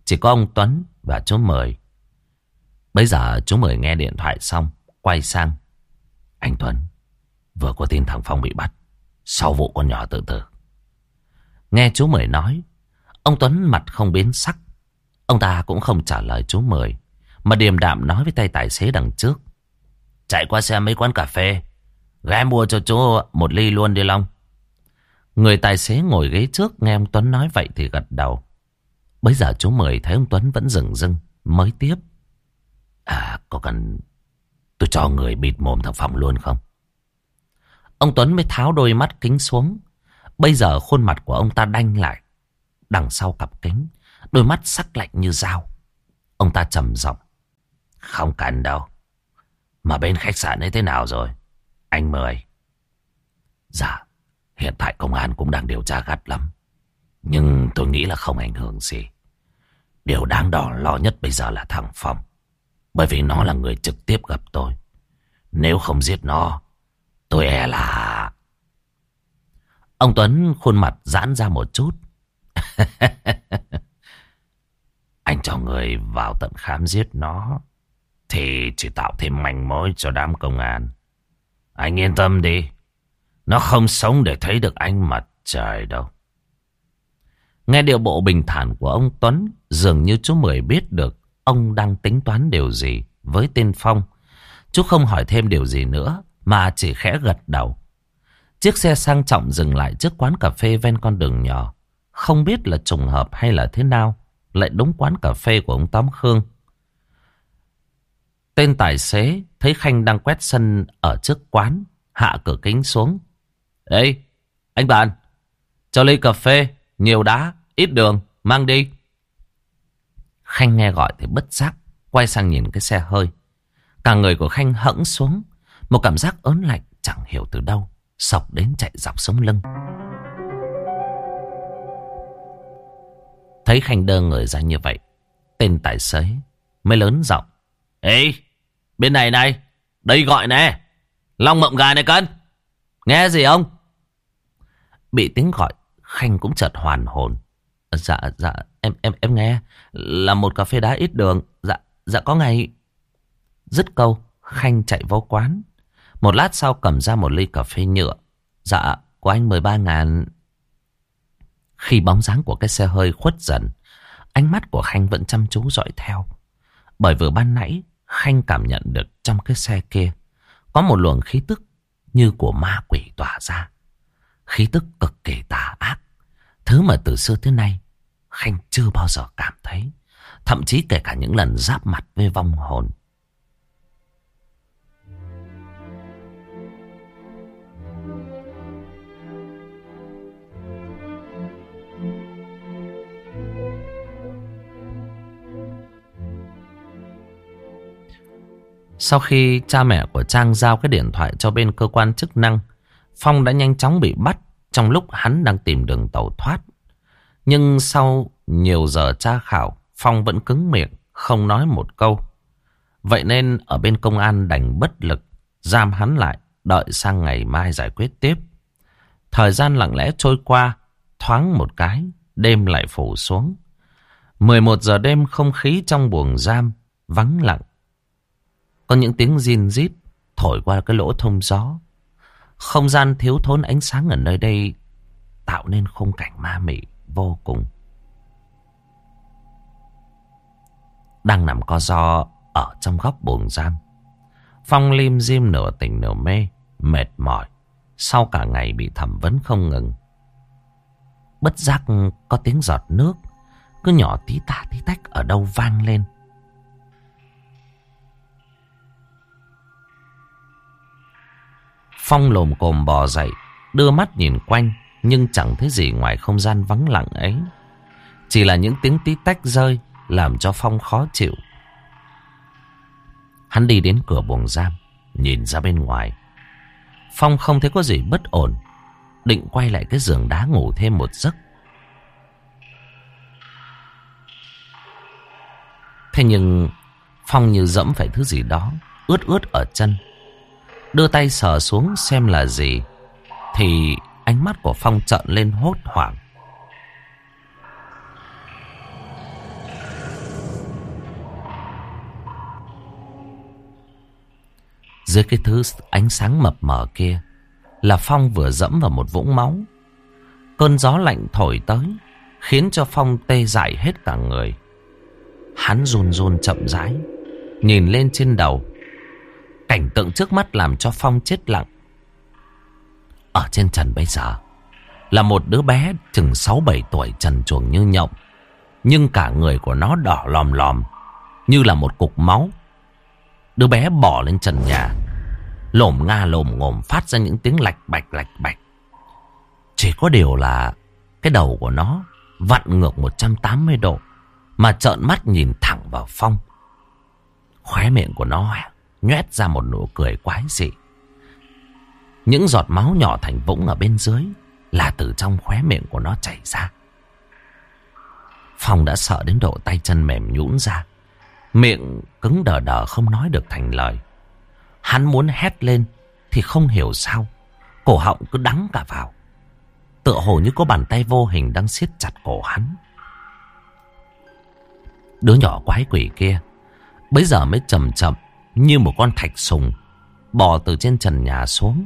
Chỉ có ông Tuấn và chú Mười. Bây giờ chú Mười nghe điện thoại xong, quay sang. Anh Tuấn, vừa có tin thằng Phong bị bắt sau vụ con nhỏ tự tử. Nghe chú Mười nói, ông Tuấn mặt không biến sắc. Ông ta cũng không trả lời chú Mười, mà điềm đạm nói với tay tài xế đằng trước. Chạy qua xem mấy quán cà phê, ghé mua cho chú một ly luôn đi Long. Người tài xế ngồi ghế trước nghe ông Tuấn nói vậy thì gật đầu. Bây giờ chú Mười thấy ông Tuấn vẫn dửng dưng, mới tiếp. À, có cần tôi cho người bịt mồm thằng Phong luôn không? Ông Tuấn mới tháo đôi mắt kính xuống. Bây giờ khuôn mặt của ông ta đanh lại. Đằng sau cặp kính, đôi mắt sắc lạnh như dao. Ông ta trầm giọng. Không cần đâu. Mà bên khách sạn ấy thế nào rồi, anh Mười? Dạ, hiện tại công an cũng đang điều tra gắt lắm, nhưng tôi nghĩ là không ảnh hưởng gì. Điều đáng đỏ lo nhất bây giờ là thằng Phong, bởi vì nó là người trực tiếp gặp tôi. Nếu không giết nó, tôi e là... Ông Tuấn khuôn mặt giãn ra một chút. Anh cho người vào tận khám giết nó thì chỉ tạo thêm manh mối cho đám công an. Anh yên tâm đi, nó không sống để thấy được ánh mặt trời đâu. Nghe điệu bộ bình thản của ông Tuấn, dường như chú Mười biết được ông đang tính toán điều gì với tên Phong. Chú không hỏi thêm điều gì nữa, mà chỉ khẽ gật đầu. Chiếc xe sang trọng dừng lại trước quán cà phê ven con đường nhỏ. Không biết là trùng hợp hay là thế nào, lại đúng quán cà phê của ông Tóm Khương. Tên tài xế thấy Khanh đang quét sân ở trước quán, hạ cửa kính xuống. Ê, anh bạn, cho ly cà phê, nhiều đá, ít đường, mang đi. Khanh nghe gọi thì bất giác quay sang nhìn cái xe hơi. Cả người của Khanh hẫng xuống, một cảm giác ớn lạnh chẳng hiểu từ đâu xộc đến chạy dọc sống lưng. Thấy Khanh đơ người ra như vậy, tên tài xế mới lớn giọng. Ê, bên này này, đây gọi nè, Long Mộng Gà này cân, nghe gì không? Bị tiếng gọi, Khanh cũng chợt hoàn hồn. Dạ, dạ, em em em nghe, là một cà phê đá ít đường. Dạ, dạ có ngày. Dứt câu, Khanh chạy vô quán. Một lát sau cầm ra một ly cà phê nhựa. Dạ, của anh mười ba ngàn. Khi bóng dáng của cái xe hơi khuất dần, ánh mắt của Khanh vẫn chăm chú dõi theo. Bởi vừa ban nãy, Khanh cảm nhận được trong cái xe kia có một luồng khí tức như của ma quỷ tỏa ra. Khí tức cực kỳ tà ác, thứ mà từ xưa tới nay Khanh chưa bao giờ cảm thấy, thậm chí kể cả những lần giáp mặt với vong hồn. Sau khi cha mẹ của Trang giao cái điện thoại cho bên cơ quan chức năng, Phong đã nhanh chóng bị bắt trong lúc hắn đang tìm đường tẩu thoát. Nhưng sau nhiều giờ tra khảo, Phong vẫn cứng miệng, không nói một câu. Vậy nên ở bên công an đành bất lực, giam hắn lại, đợi sang ngày mai giải quyết tiếp. Thời gian lặng lẽ trôi qua, thoáng một cái, đêm lại phủ xuống. mười một giờ đêm, không khí trong buồng giam vắng lặng. Có những tiếng rin rít thổi qua cái lỗ thông gió. Không gian thiếu thốn ánh sáng ở nơi đây tạo nên khung cảnh ma mị vô cùng. Đang nằm co ro ở trong góc buồng giam, Phong lim dim nửa tỉnh nửa mê, mệt mỏi sau cả ngày bị thẩm vấn không ngừng. Bất giác có tiếng giọt nước cứ nhỏ tí tả tí tách ở đâu vang lên. Phong lồm cồm bò dậy, đưa mắt nhìn quanh, nhưng chẳng thấy gì ngoài không gian vắng lặng ấy. Chỉ là những tiếng tí tách rơi làm cho Phong khó chịu. Hắn đi đến cửa buồng giam, nhìn ra bên ngoài. Phong không thấy có gì bất ổn, định quay lại cái giường đá ngủ thêm một giấc. Thế nhưng Phong như dẫm phải thứ gì đó ướt ướt ở chân. Đưa tay sờ xuống xem là gì, thì ánh mắt của Phong trợn lên hốt hoảng. Dưới cái thứ ánh sáng mập mờ kia là Phong vừa dẫm vào một vũng máu. Cơn gió lạnh thổi tới khiến cho Phong tê dại hết cả người. Hắn run run chậm rãi nhìn lên trên đầu. Cảnh tượng trước mắt làm cho Phong chết lặng. Ở trên trần bây giờ là một đứa bé chừng sáu bảy tuổi, trần truồng như nhộng, nhưng cả người của nó đỏ lòm lòm như là một cục máu. Đứa bé bò lên trần nhà, lồm nga lồm ngồm phát ra những tiếng lạch bạch lạch bạch. Chỉ có điều là cái đầu của nó vặn ngược một trăm tám mươi độ mà trợn mắt nhìn thẳng vào Phong. Khóe miệng của nó nhoét ra một nụ cười quái dị. Những giọt máu nhỏ thành vũng ở bên dưới là từ trong khóe miệng của nó chảy ra. Phong đã sợ đến độ tay chân mềm nhũn ra, miệng cứng đờ đờ không nói được thành lời. Hắn muốn hét lên thì không hiểu sao cổ họng cứ đắng cả vào, tựa hồ như có bàn tay vô hình đang siết chặt cổ hắn. Đứa nhỏ quái quỷ kia bấy giờ mới chậm chậm như một con thạch sùng bò từ trên trần nhà xuống.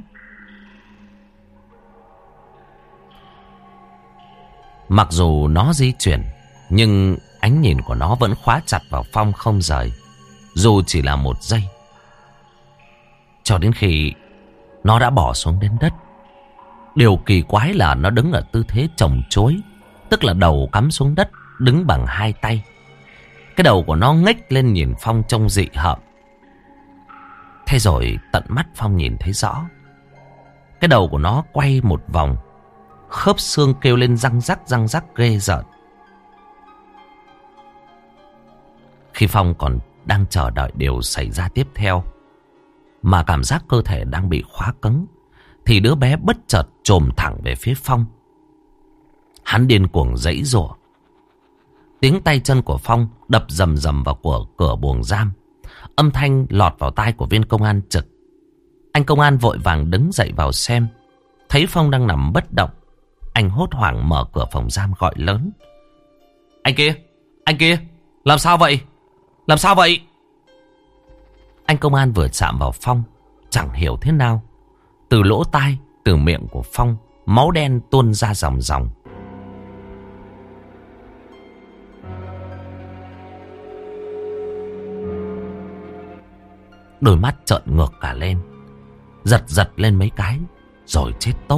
Mặc dù nó di chuyển, nhưng ánh nhìn của nó vẫn khóa chặt vào Phong không rời, dù chỉ là một giây. Cho đến khi nó đã bỏ xuống đến đất. Điều kỳ quái là nó đứng ở tư thế chồng chối, tức là đầu cắm xuống đất, đứng bằng hai tay. Cái đầu của nó ngếch lên nhìn Phong trông dị hợm. Thế rồi tận mắt Phong nhìn thấy rõ, cái đầu của nó quay một vòng, khớp xương kêu lên răng rắc răng rắc ghê rợn. Khi Phong còn đang chờ đợi điều xảy ra tiếp theo, mà cảm giác cơ thể đang bị khóa cứng, thì đứa bé bất chợt chồm thẳng về phía Phong. Hắn điên cuồng giãy giụa. Tiếng tay chân của Phong đập rầm rầm vào cửa, cửa buồng giam. Âm thanh lọt vào tai của viên công an trực. Anh công an vội vàng đứng dậy vào xem. Thấy Phong đang nằm bất động, anh hốt hoảng mở cửa phòng giam gọi lớn: Anh kia, anh kia, làm sao vậy? Làm sao vậy? Anh công an vừa chạm vào Phong, chẳng hiểu thế nào, từ lỗ tai, từ miệng của Phong, máu đen tuôn ra ròng ròng. Đôi mắt trợn ngược cả lên, giật giật lên mấy cái, rồi chết tốt.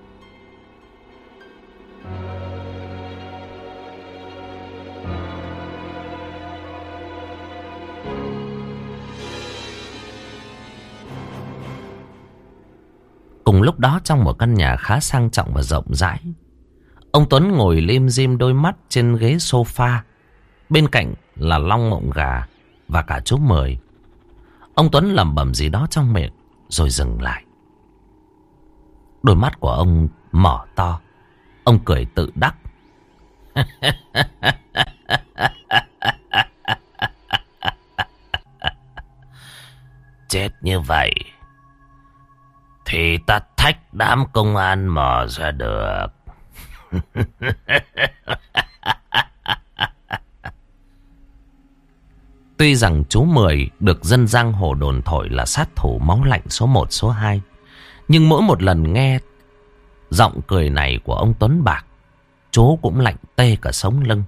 Cùng lúc đó, trong một căn nhà khá sang trọng và rộng rãi, ông Tuấn ngồi lim dim đôi mắt trên ghế sofa. Bên cạnh là Long Mộng Gà và cả chú Mười. Ông Tuấn lẩm bẩm gì đó trong miệng rồi dừng lại. Đôi mắt của ông mở to. Ông cười tự đắc. Chết như vậy thì ta thách đám công an mò ra được. Tuy rằng chú Mười được dân giang hồ đồn thổi là sát thủ máu lạnh số một số hai, nhưng mỗi một lần nghe giọng cười này của ông Tuấn Bạc, chú cũng lạnh tê cả sống lưng.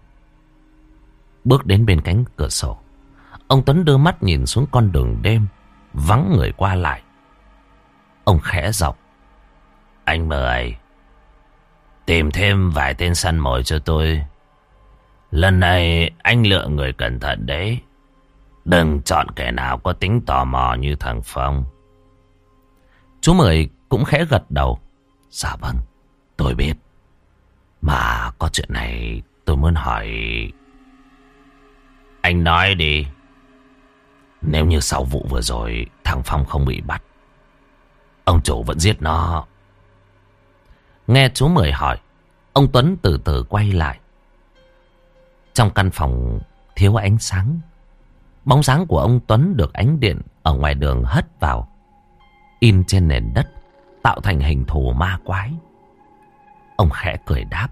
Bước đến bên cánh cửa sổ, ông Tuấn đưa mắt nhìn xuống con đường đêm vắng người qua lại. Ông khẽ giọng: Anh Mười, tìm thêm vài tên săn mồi cho tôi. Lần này anh lựa người cẩn thận đấy. Đừng chọn kẻ nào có tính tò mò như thằng Phong. Chú Mười cũng khẽ gật đầu. Dạ vâng, tôi biết. Mà có chuyện này tôi muốn hỏi. Anh nói đi. Nếu như sau vụ vừa rồi thằng Phong không bị bắt, ông chủ vẫn giết nó. Nghe chú Mười hỏi, ông Tuấn từ từ quay lại. Trong căn phòng thiếu ánh sáng, bóng dáng của ông Tuấn được ánh điện ở ngoài đường hất vào, in trên nền đất, tạo thành hình thù ma quái. Ông khẽ cười đáp.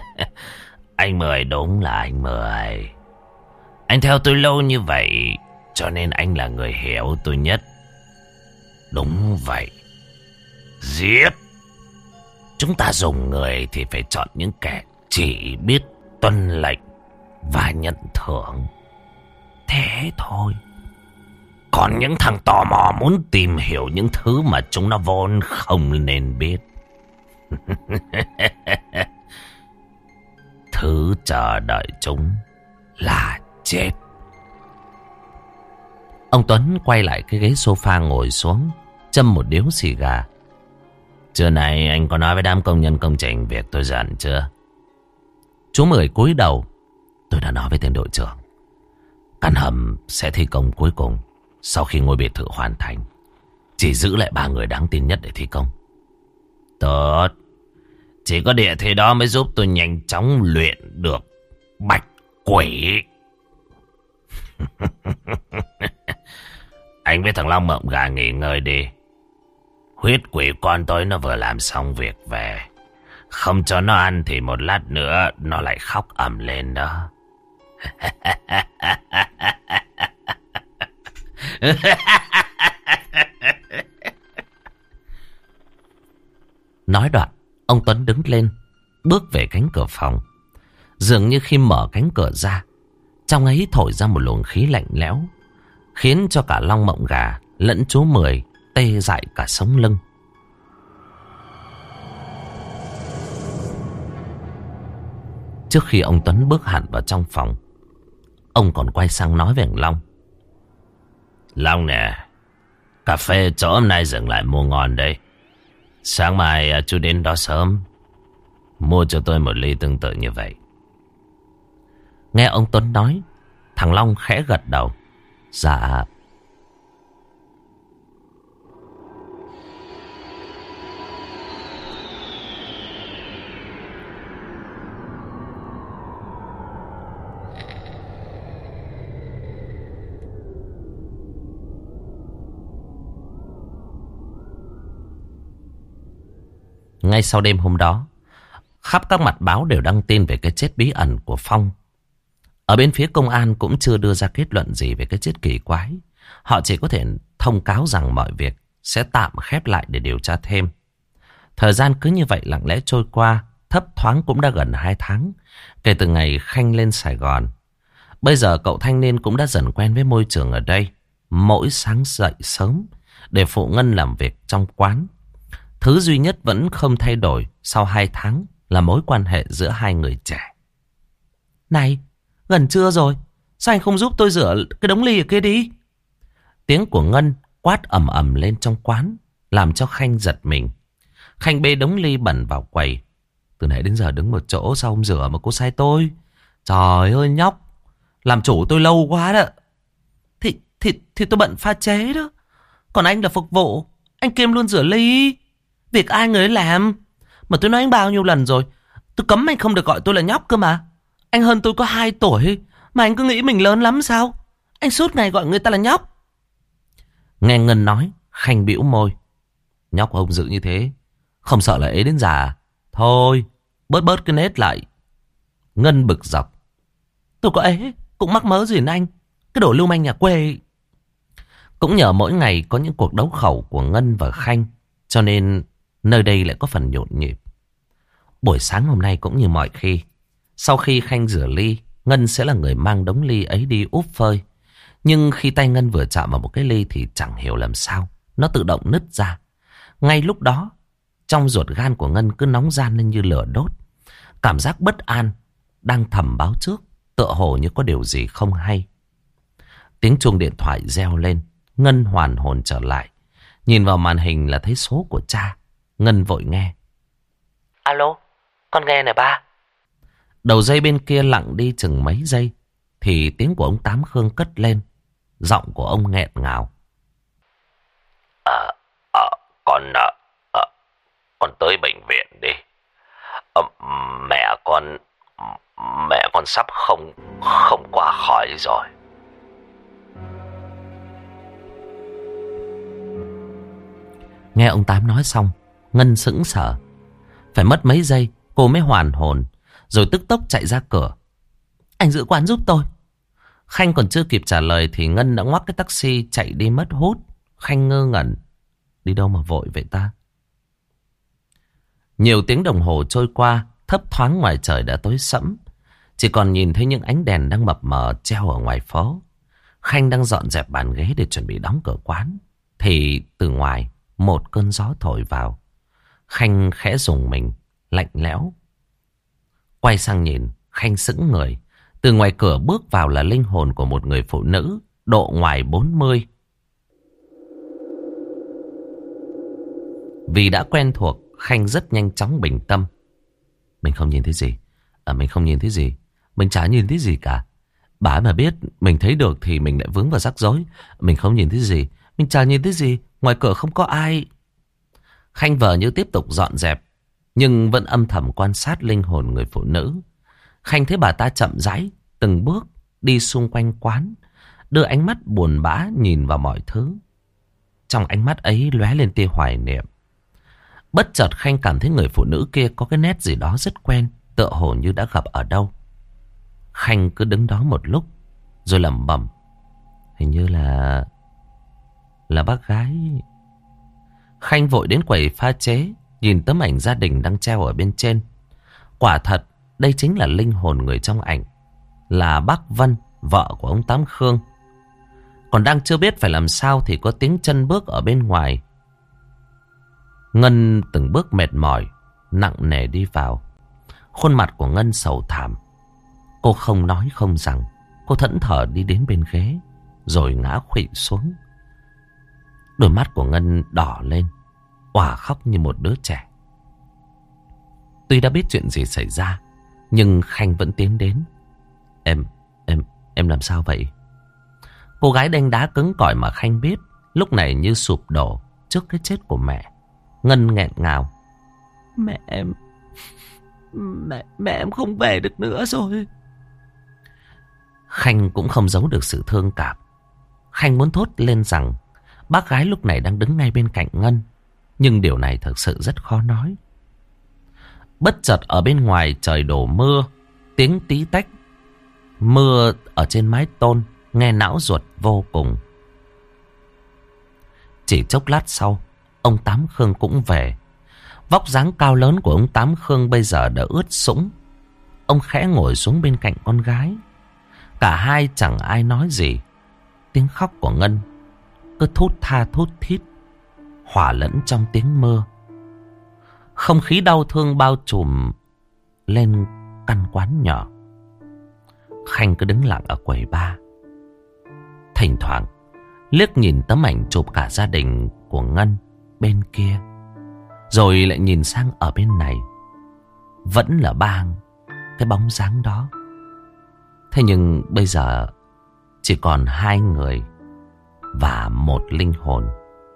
Anh Mười đúng là anh Mười. Anh theo tôi lâu như vậy, cho nên anh là người hiểu tôi nhất. Đúng vậy. Giết. Chúng ta dùng người thì phải chọn những kẻ chỉ biết tuân lệnh và nhận thưởng. Thế thôi. Còn những thằng tò mò muốn tìm hiểu những thứ mà chúng nó vốn không nên biết. Thứ chờ đợi chúng là chết. Ông Tuấn quay lại cái ghế sofa ngồi xuống, châm một điếu xì gà. Trưa nay anh có nói với đám công nhân công trình việc tôi dặn chưa? Chú Mười cúi đầu. Tôi đã nói với tên đội trưởng. Căn hầm sẽ thi công cuối cùng sau khi ngôi biệt thự hoàn thành. Chỉ giữ lại ba người đáng tin nhất để thi công. Tốt. Chỉ có địa thế đó mới giúp tôi nhanh chóng luyện được bạch quỷ. Anh với thằng Long Mộng Gà nghỉ ngơi đi. Huyết quỷ con tôi nó vừa làm xong việc về. Không cho nó ăn thì một lát nữa nó lại khóc ầm lên đó. Nói đoạn, ông Tuấn đứng lên, bước về cánh cửa phòng. Dường như khi mở cánh cửa ra, trong ấy thổi ra một luồng khí lạnh lẽo, khiến cho cả Long Mộng Gà lẫn chú Mười tê dại cả sống lưng. Trước khi ông Tuấn bước hẳn vào trong phòng, ông còn quay sang nói với thằng Long. Long nè, cà phê chỗ hôm nay dừng lại mua ngon đây. Sáng mai chú đến đó sớm, mua cho tôi một ly tương tự như vậy. Nghe ông Tuấn nói, thằng Long khẽ gật đầu. Dạ. Ngay sau đêm hôm đó, khắp các mặt báo đều đăng tin về cái chết bí ẩn của Phong. Ở bên phía công an cũng chưa đưa ra kết luận gì về cái chết kỳ quái. Họ chỉ có thể thông cáo rằng mọi việc sẽ tạm khép lại để điều tra thêm. Thời gian cứ như vậy lặng lẽ trôi qua, thấp thoáng cũng đã gần hai tháng kể từ ngày Khanh lên Sài Gòn. Bây giờ cậu thanh niên cũng đã dần quen với môi trường ở đây. Mỗi sáng dậy sớm để phụ Ngân làm việc trong quán. Thứ duy nhất vẫn không thay đổi sau hai tháng là mối quan hệ giữa hai người trẻ. Này, gần trưa rồi, sao anh không giúp tôi rửa cái đống ly ở kia đi? Tiếng của Ngân quát ầm ầm lên trong quán, làm cho Khanh giật mình. Khanh bê đống ly bẩn vào quầy. Từ nãy đến giờ đứng một chỗ sao không rửa mà cô sai tôi? Trời ơi nhóc, làm chủ tôi lâu quá đó. Thì, thì, thì tôi bận pha chế đó. Còn anh là phục vụ, anh kiêm luôn rửa ly. Việc ai người ấy làm. Mà tôi nói anh bao nhiêu lần rồi, tôi cấm anh không được gọi tôi là nhóc cơ mà. Anh hơn tôi có hai tuổi mà anh cứ nghĩ mình lớn lắm sao? Anh suốt ngày gọi người ta là nhóc. Nghe Ngân nói, Khanh bĩu môi. Nhóc ông dữ như thế, không sợ là ế đến già? Thôi, bớt bớt cái nết lại. Ngân bực dọc. Tôi có ế, cũng mắc mớ gì đến anh. Cái đồ lưu manh nhà quê. Cũng nhờ mỗi ngày có những cuộc đấu khẩu của Ngân và Khanh, cho nên nơi đây lại có phần nhộn nhịp. Buổi sáng hôm nay cũng như mọi khi, sau khi Khanh rửa ly, Ngân sẽ là người mang đống ly ấy đi úp phơi. Nhưng khi tay Ngân vừa chạm vào một cái ly thì chẳng hiểu làm sao, nó tự động nứt ra. Ngay lúc đó, trong ruột gan của Ngân cứ nóng ran lên như lửa đốt. Cảm giác bất an đang thầm báo trước, tựa hồ như có điều gì không hay. Tiếng chuông điện thoại reo lên, Ngân hoàn hồn trở lại. Nhìn vào màn hình là thấy số của cha. Ngân vội nghe. Alo, con nghe nè ba. Đầu dây bên kia lặng đi chừng mấy giây thì tiếng của ông Tám Khương cất lên. Giọng của ông nghẹn ngào. À, à, con, à, à, con tới bệnh viện đi. À, mẹ con, mẹ con sắp không, không qua khỏi rồi. Nghe ông Tám nói xong, Ngân sững sờ. Phải mất mấy giây cô mới hoàn hồn, rồi tức tốc chạy ra cửa. Anh giữ quán giúp tôi. Khanh còn chưa kịp trả lời thì Ngân đã ngoắc cái taxi chạy đi mất hút. Khanh ngơ ngẩn. Đi đâu mà vội vậy ta? Nhiều tiếng đồng hồ trôi qua, thấp thoáng ngoài trời đã tối sẫm. Chỉ còn nhìn thấy những ánh đèn đang mập mờ treo ở ngoài phố. Khanh đang dọn dẹp bàn ghế để chuẩn bị đóng cửa quán. Thì từ ngoài, một cơn gió thổi vào. Khanh khẽ rùng mình, lạnh lẽo. Quay sang nhìn, Khanh sững người. Từ ngoài cửa bước vào là linh hồn của một người phụ nữ, độ ngoài bốn mươi. Vì đã quen thuộc, Khanh rất nhanh chóng bình tâm. Mình không nhìn thấy gì. À, mình không nhìn thấy gì. Mình chả nhìn thấy gì cả. Bà mà biết mình thấy được thì mình lại vướng vào rắc rối. Mình không nhìn thấy gì. Mình chả nhìn thấy gì. Ngoài cửa không có ai. Khanh vờ như tiếp tục dọn dẹp, nhưng vẫn âm thầm quan sát linh hồn người phụ nữ. Khanh thấy bà ta chậm rãi, từng bước đi xung quanh quán, đưa ánh mắt buồn bã nhìn vào mọi thứ. Trong ánh mắt ấy lóe lên tia hoài niệm. Bất chợt Khanh cảm thấy người phụ nữ kia có cái nét gì đó rất quen, tựa hồ như đã gặp ở đâu. Khanh cứ đứng đó một lúc, rồi lẩm bẩm. Hình như là... là bác gái. Khanh vội đến quầy pha chế, nhìn tấm ảnh gia đình đang treo ở bên trên. Quả thật, đây chính là linh hồn người trong ảnh. Là bác Vân, vợ của ông Tám Khương. Còn đang chưa biết phải làm sao thì có tiếng chân bước ở bên ngoài. Ngân từng bước mệt mỏi, nặng nề đi vào. Khuôn mặt của Ngân sầu thảm. Cô không nói không rằng. Cô thẫn thờ đi đến bên ghế, rồi ngã khuỵu xuống. Đôi mắt của Ngân đỏ lên, òa khóc như một đứa trẻ. Tuy đã biết chuyện gì xảy ra, nhưng Khanh vẫn tiến đến. Em, em, em làm sao vậy? Cô gái đanh đá cứng cỏi mà Khanh biết lúc này như sụp đổ trước cái chết của mẹ. Ngân nghẹn ngào. Mẹ em, mẹ, mẹ em không về được nữa rồi. Khanh cũng không giấu được sự thương cảm. Khanh muốn thốt lên rằng bác gái lúc này đang đứng ngay bên cạnh Ngân. Nhưng điều này thực sự rất khó nói. Bất chợt ở bên ngoài trời đổ mưa. Tiếng tí tách mưa ở trên mái tôn nghe não ruột vô cùng. Chỉ chốc lát sau, ông Tám Khương cũng về. Vóc dáng cao lớn của ông Tám Khương bây giờ đã ướt sũng. Ông khẽ ngồi xuống bên cạnh con gái. Cả hai chẳng ai nói gì. Tiếng khóc của Ngân cứ thút tha thút thít, hòa lẫn trong tiếng mưa. Không khí đau thương bao trùm lên căn quán nhỏ. Khanh cứ đứng lặng ở quầy bar, thỉnh thoảng liếc nhìn tấm ảnh chụp cả gia đình của Ngân bên kia, rồi lại nhìn sang ở bên này. Vẫn là ba cái bóng dáng đó. Thế nhưng bây giờ chỉ còn hai người và một linh hồn.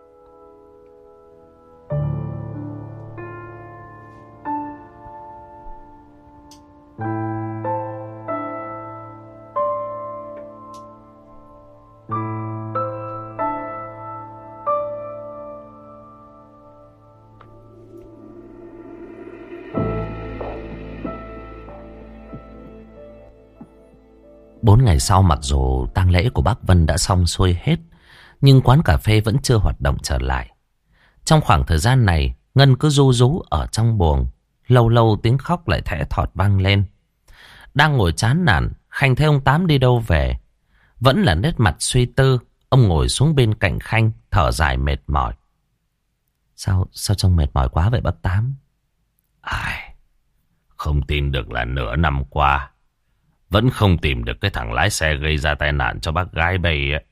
Bốn ngày sau, mặc dù tang lễ của bác Vân đã xong xuôi hết, nhưng quán cà phê vẫn chưa hoạt động trở lại. Trong khoảng thời gian này, Ngân cứ ru rú ở trong buồng. Lâu lâu tiếng khóc lại thẽ thọt vang lên. Đang ngồi chán nản, Khanh thấy ông Tám đi đâu về. Vẫn là nét mặt suy tư. Ông ngồi xuống bên cạnh Khanh, thở dài mệt mỏi. Sao, sao trông mệt mỏi quá vậy bác Tám? Ai, không tin được là nửa năm qua vẫn không tìm được cái thằng lái xe gây ra tai nạn cho bác gái bây ấy.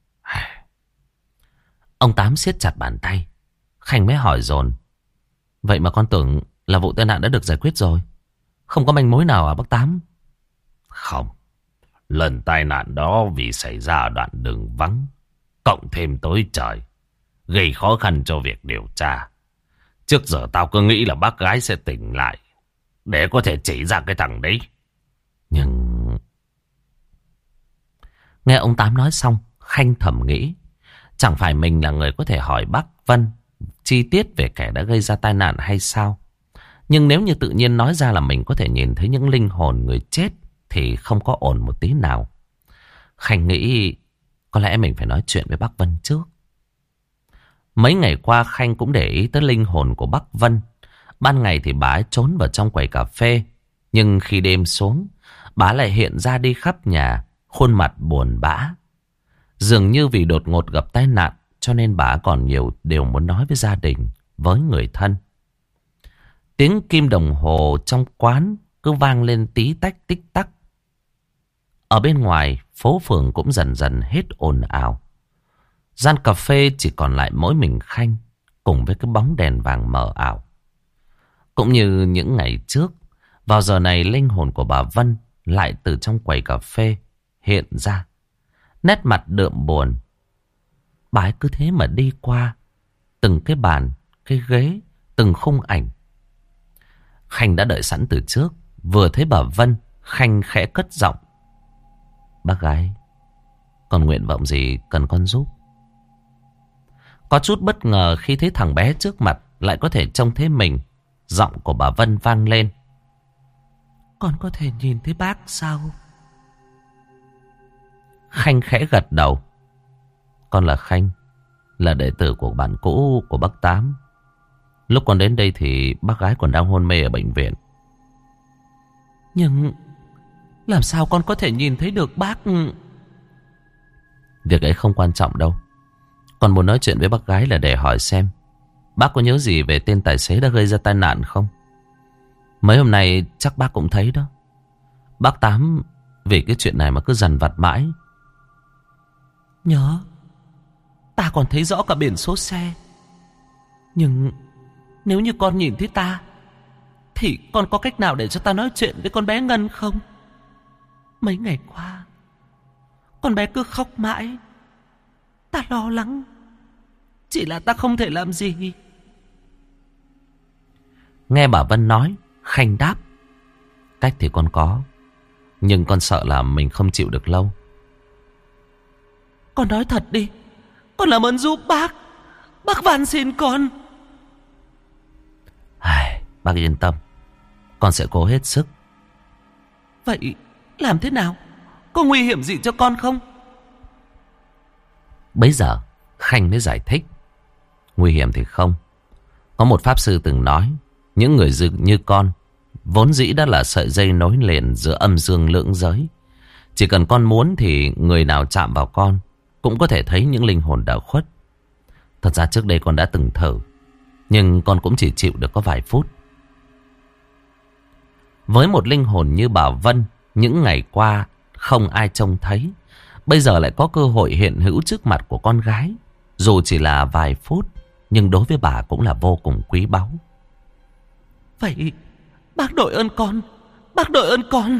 Ông Tám siết chặt bàn tay. Khanh mới hỏi dồn. Vậy mà con tưởng là vụ tai nạn đã được giải quyết rồi. Không có manh mối nào à bác Tám? Không. Lần tai nạn đó vì xảy ra ở đoạn đường vắng, cộng thêm tối trời, gây khó khăn cho việc điều tra. Trước giờ tao cứ nghĩ là bác gái sẽ tỉnh lại để có thể chỉ ra cái thằng đấy. Nhưng... Nghe ông Tám nói xong, Khanh thầm nghĩ, chẳng phải mình là người có thể hỏi bác Vân chi tiết về kẻ đã gây ra tai nạn hay sao? Nhưng nếu như tự nhiên nói ra là mình có thể nhìn thấy những linh hồn người chết thì không có ổn một tí nào. Khanh nghĩ có lẽ mình phải nói chuyện với bác Vân trước. Mấy ngày qua Khanh cũng để ý tới linh hồn của bác Vân. Ban ngày thì bà ấy trốn vào trong quầy cà phê, nhưng khi đêm xuống, bà lại hiện ra đi khắp nhà, khuôn mặt buồn bã. Dường như vì đột ngột gặp tai nạn, cho nên bà còn nhiều điều muốn nói với gia đình, với người thân. Tiếng kim đồng hồ trong quán cứ vang lên tí tách tích tắc. Ở bên ngoài, phố phường cũng dần dần hết ồn ào. Gian cà phê chỉ còn lại mỗi mình Khanh, cùng với cái bóng đèn vàng mờ ảo. Cũng như những ngày trước, vào giờ này linh hồn của bà Vân lại từ trong quầy cà phê hiện ra. Nét mặt đượm buồn. Bà ấy cứ thế mà đi qua từng cái bàn, cái ghế, từng khung ảnh. Khanh đã đợi sẵn từ trước. Vừa thấy bà Vân, Khanh khẽ cất giọng. Bác gái, còn nguyện vọng gì cần con giúp? Có chút bất ngờ khi thấy thằng bé trước mặt lại có thể trông thấy mình. Giọng của bà Vân vang lên. Con có thể nhìn thấy bác sao? Khanh khẽ gật đầu. Con là Khanh, là đệ tử của bạn cũ của bác Tám. Lúc con đến đây thì bác gái còn đang hôn mê ở bệnh viện. Nhưng làm sao con có thể nhìn thấy được bác? Việc ấy không quan trọng đâu. Con muốn nói chuyện với bác gái là để hỏi xem bác có nhớ gì về tên tài xế đã gây ra tai nạn không? Mấy hôm nay chắc bác cũng thấy đó. Bác Tám vì cái chuyện này mà cứ dằn vặt mãi. Nhớ. Ta còn thấy rõ cả biển số xe. Nhưng nếu như con nhìn thấy ta thì con có cách nào để cho ta nói chuyện với con bé Ngân không? Mấy ngày qua con bé cứ khóc mãi. Ta lo lắng. Chỉ là ta không thể làm gì. Nghe bà Vân nói, Khanh đáp. Cách thì con có, nhưng con sợ là mình không chịu được lâu. Con nói thật đi. Con làm ơn giúp bác. Bác van xin con. Ai, bác yên tâm, con sẽ cố hết sức. Vậy làm thế nào? Có nguy hiểm gì cho con không? Bấy giờ Khanh mới giải thích. Nguy hiểm thì không. Có một pháp sư từng nói, những người dự như con vốn dĩ đã là sợi dây nối liền giữa âm dương lưỡng giới. Chỉ cần con muốn thì người nào chạm vào con cũng có thể thấy những linh hồn đã khuất. Thật ra trước đây con đã từng thử, nhưng con cũng chỉ chịu được có vài phút. Với một linh hồn như bà Vân, những ngày qua không ai trông thấy, bây giờ lại có cơ hội hiện hữu trước mặt của con gái. Dù chỉ là vài phút, nhưng đối với bà cũng là vô cùng quý báu. Vậy bác đội ơn con. Bác đội ơn con.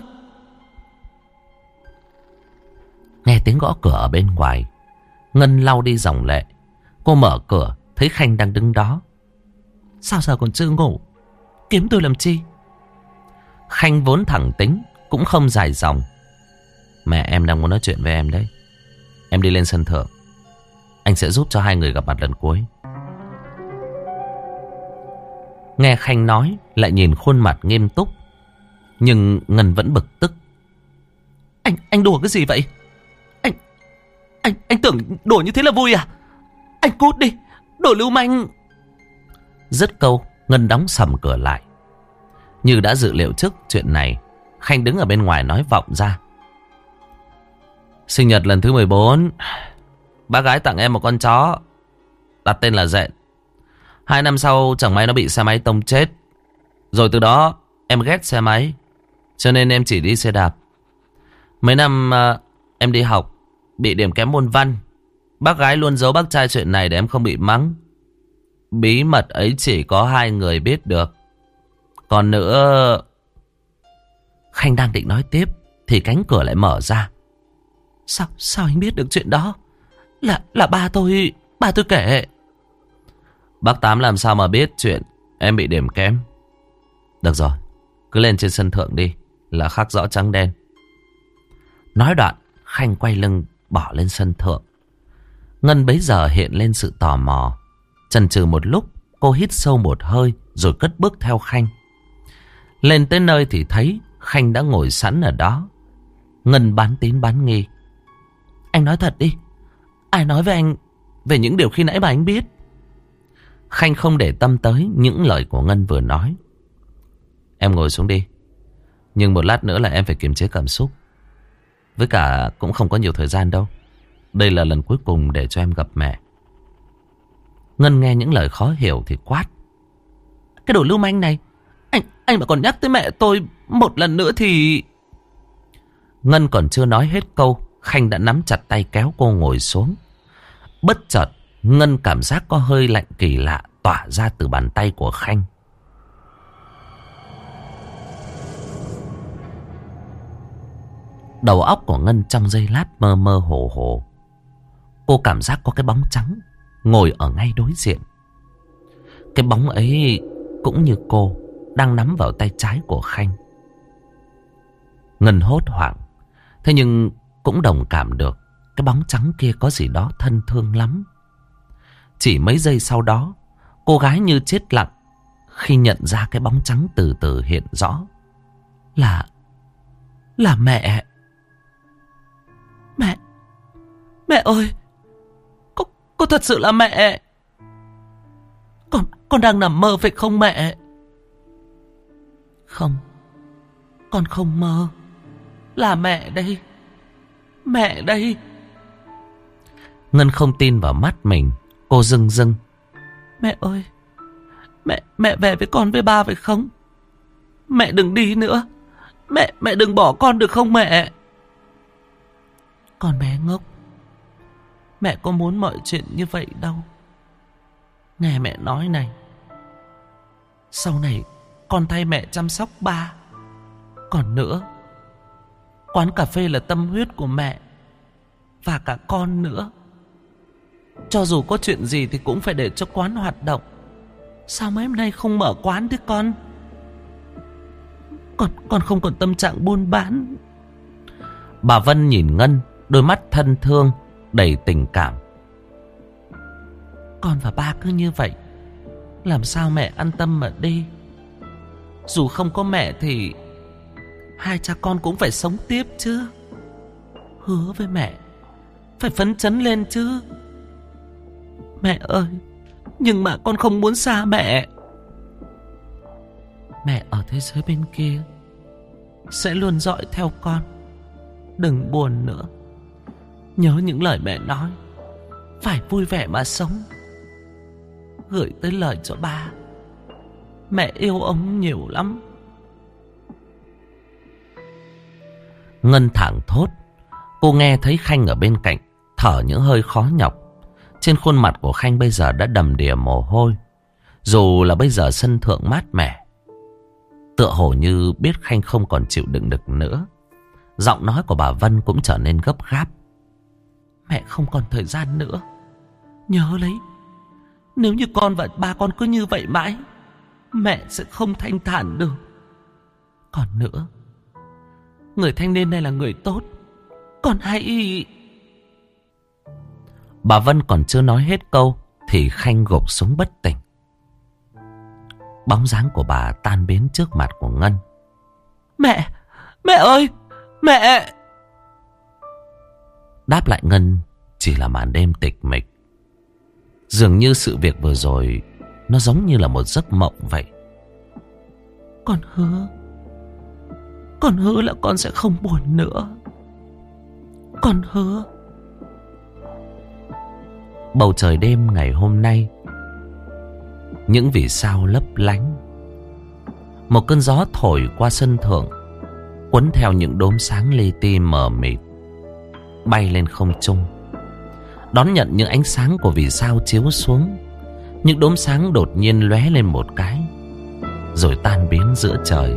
Nghe tiếng gõ cửa ở bên ngoài, Ngân lau đi dòng lệ. Cô mở cửa thấy Khanh đang đứng đó. Sao giờ còn chưa ngủ? Kiếm tôi làm chi? Khanh vốn thẳng tính, cũng không dài dòng. Mẹ em đang muốn nói chuyện với em đấy. Em đi lên sân thượng, anh sẽ giúp cho hai người gặp mặt lần cuối. Nghe Khanh nói, lại nhìn khuôn mặt nghiêm túc, nhưng Ngân vẫn bực tức. Anh anh đùa cái gì vậy? Anh anh anh tưởng đùa như thế là vui à? Anh cút đi, đồ lưu manh. Dứt câu, Ngân đóng sầm cửa lại. Như đã dự liệu trước chuyện này, Khanh đứng ở bên ngoài nói vọng ra. Sinh nhật lần thứ mười bốn, bác gái tặng em một con chó, đặt tên là Dện. Hai năm sau chẳng may nó bị xe máy tông chết. Rồi từ đó em ghét xe máy, cho nên em chỉ đi xe đạp. Mấy năm uh, em đi học bị điểm kém môn văn. Bác gái luôn giấu bác trai chuyện này để em không bị mắng. Bí mật ấy chỉ có hai người biết được. Còn nữa... Khanh đang định nói tiếp thì cánh cửa lại mở ra. Sao, sao anh biết được chuyện đó? Là, là ba tôi, ba tôi kể. Bác Tám làm sao mà biết chuyện em bị điểm kém. Được rồi, cứ lên trên sân thượng đi, là khắc rõ trắng đen. Nói đoạn, Khanh quay lưng bỏ lên sân thượng. Ngân bấy giờ hiện lên sự tò mò. Chần chừ một lúc, cô hít sâu một hơi rồi cất bước theo Khanh. Lên tới nơi thì thấy Khanh đã ngồi sẵn ở đó. Ngân bán tín bán nghi. Anh nói thật đi. Ai nói với anh về những điều khi nãy mà anh biết? Khanh không để tâm tới những lời của Ngân vừa nói. Em ngồi xuống đi. Nhưng một lát nữa là em phải kiềm chế cảm xúc. Với cả cũng không có nhiều thời gian đâu. Đây là lần cuối cùng để cho em gặp mẹ. Ngân nghe những lời khó hiểu thì quát. Cái đồ lưu manh này, Anh anh mà còn nhắc tới mẹ tôi một lần nữa thì... Ngân còn chưa nói hết câu, Khanh đã nắm chặt tay kéo cô ngồi xuống. Bất chợt Ngân cảm giác có hơi lạnh kỳ lạ tỏa ra từ bàn tay của Khanh. Đầu óc của Ngân trong giây lát mơ mơ hồ hồ. Cô cảm giác có cái bóng trắng ngồi ở ngay đối diện. Cái bóng ấy cũng như cô, đang nắm vào tay trái của Khanh. Ngân hốt hoảng, thế nhưng cũng đồng cảm được cái bóng trắng kia có gì đó thân thương lắm. Chỉ mấy giây sau đó, cô gái như chết lặng khi nhận ra cái bóng trắng từ từ hiện rõ. Là... là mẹ. Mẹ... Mẹ ơi! Cô, cô thật sự là mẹ! Con, con đang nằm mơ phải không mẹ? Không, con không mơ. Là mẹ đây. Mẹ đây. Ngân không tin vào mắt mình. Cô rưng rưng. Mẹ ơi, Mẹ, mẹ về với con với ba phải không? Mẹ đừng đi nữa. Mẹ, mẹ đừng bỏ con được không mẹ? Con bé ngốc. Mẹ có muốn mọi chuyện như vậy đâu. Nghe mẹ nói này. Sau này con thay mẹ chăm sóc ba. Còn nữa, quán cà phê là tâm huyết của mẹ và cả con nữa. Cho dù có chuyện gì thì cũng phải để cho quán hoạt động. Sao mấy hôm nay không mở quán thế con? Con, con không còn tâm trạng buôn bán. Bà Vân nhìn Ngân, đôi mắt thân thương, đầy tình cảm. Con và ba cứ như vậy, làm sao mẹ an tâm mà đi? Dù không có mẹ thì hai cha con cũng phải sống tiếp chứ. Hứa với mẹ, phải phấn chấn lên chứ. Mẹ ơi, nhưng mà con không muốn xa mẹ. Mẹ ở thế giới bên kia sẽ luôn dõi theo con. Đừng buồn nữa. Nhớ những lời mẹ nói, phải vui vẻ mà sống. Gửi tới lời cho ba. Mẹ yêu ông nhiều lắm. Ngân thảng thốt. Cô nghe thấy Khanh ở bên cạnh thở những hơi khó nhọc. Trên khuôn mặt của Khanh bây giờ đã đầm đìa mồ hôi. Dù là bây giờ sân thượng mát mẻ, tựa hồ như biết Khanh không còn chịu đựng được nữa. Giọng nói của bà Vân cũng trở nên gấp gáp. Mẹ không còn thời gian nữa. Nhớ lấy, nếu như con và ba con cứ như vậy mãi, mẹ sẽ không thanh thản được. Còn nữa, người thanh niên này là người tốt. Con hãy... Bà Vân còn chưa nói hết câu thì Khanh gục xuống bất tỉnh. Bóng dáng của bà tan biến trước mặt của Ngân. Mẹ! Mẹ ơi! Mẹ! Đáp lại Ngân chỉ là màn đêm tịch mịch. Dường như sự việc vừa rồi nó giống như là một giấc mộng vậy. Con hứa, Con hứa là con sẽ không buồn nữa. Con hứa. Bầu trời đêm ngày hôm nay, những vì sao lấp lánh. Một cơn gió thổi qua sân thượng, quấn theo những đốm sáng li ti mờ mịt, bay lên không trung, đón nhận những ánh sáng của vì sao chiếu xuống. Những đốm sáng đột nhiên lóe lên một cái, rồi tan biến giữa trời.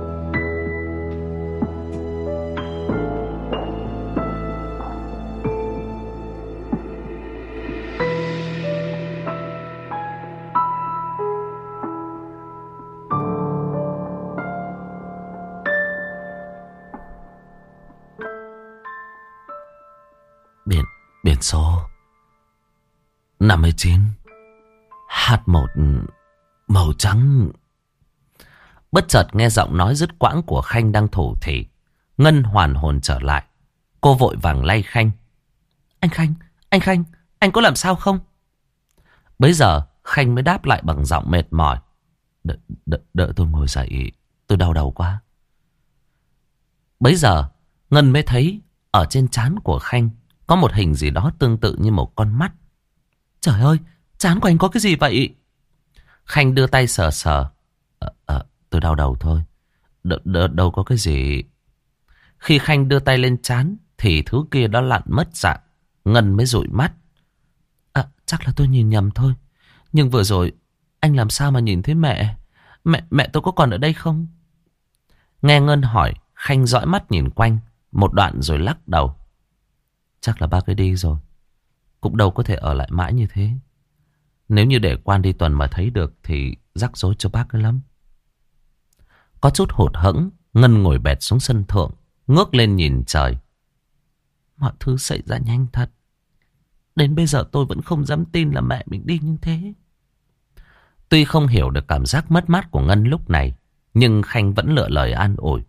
Biển, biển số năm mươi chín H một màu trắng. Bất chợt nghe giọng nói dứt quãng của Khanh đang thủ thỉ. Ngân hoàn hồn trở lại. Cô vội vàng lay Khanh. Anh Khanh, anh Khanh, anh có làm sao không? Bấy giờ Khanh mới đáp lại bằng giọng mệt mỏi. Đợi, đợi, đợi tôi ngồi dậy, tôi đau đầu quá. Bấy giờ Ngân mới thấy ở trên trán của Khanh có một hình gì đó tương tự như một con mắt. Trời ơi, trán của anh có cái gì vậy? Khanh đưa tay sờ sờ. Ờ, ờ, tôi đau đầu thôi. Đ, đ, đâu có cái gì. Khi Khanh đưa tay lên trán thì thứ kia đã lặn mất dạng. Ngân mới dụi mắt. À, chắc là tôi nhìn nhầm thôi. Nhưng vừa rồi anh làm sao mà nhìn thấy mẹ? Mẹ mẹ tôi có còn ở đây không? Nghe Ngân hỏi, Khanh dõi mắt nhìn quanh một đoạn rồi lắc đầu. Chắc là bác ấy đi rồi. Cũng đâu có thể ở lại mãi như thế. Nếu như để quan đi tuần mà thấy được thì rắc rối cho bác ấy lắm. Có chút hụt hẫng, Ngân ngồi bệt xuống sân thượng, ngước lên nhìn trời. Mọi thứ xảy ra nhanh thật. Đến bây giờ tôi vẫn không dám tin là mẹ mình đi như thế. Tuy không hiểu được cảm giác mất mát của Ngân lúc này, nhưng Khanh vẫn lựa lời an ủi.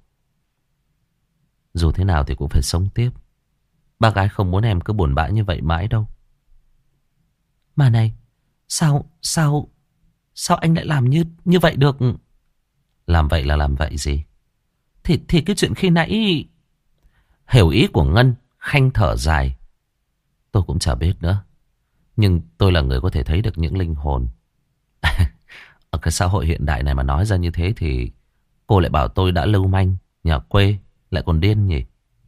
Dù thế nào thì cũng phải sống tiếp. Bác gái không muốn em cứ buồn bã như vậy mãi đâu. Mà này, sao, sao, sao anh lại làm như như vậy được? Làm vậy là làm vậy gì? Thì, thì cái chuyện khi nãy... Hiểu ý của Ngân, Khanh thở dài. Tôi cũng chả biết nữa. Nhưng tôi là người có thể thấy được những linh hồn. Ở cái xã hội hiện đại này mà nói ra như thế thì cô lại bảo tôi đã lưu manh, nhà quê, lại còn điên nhỉ?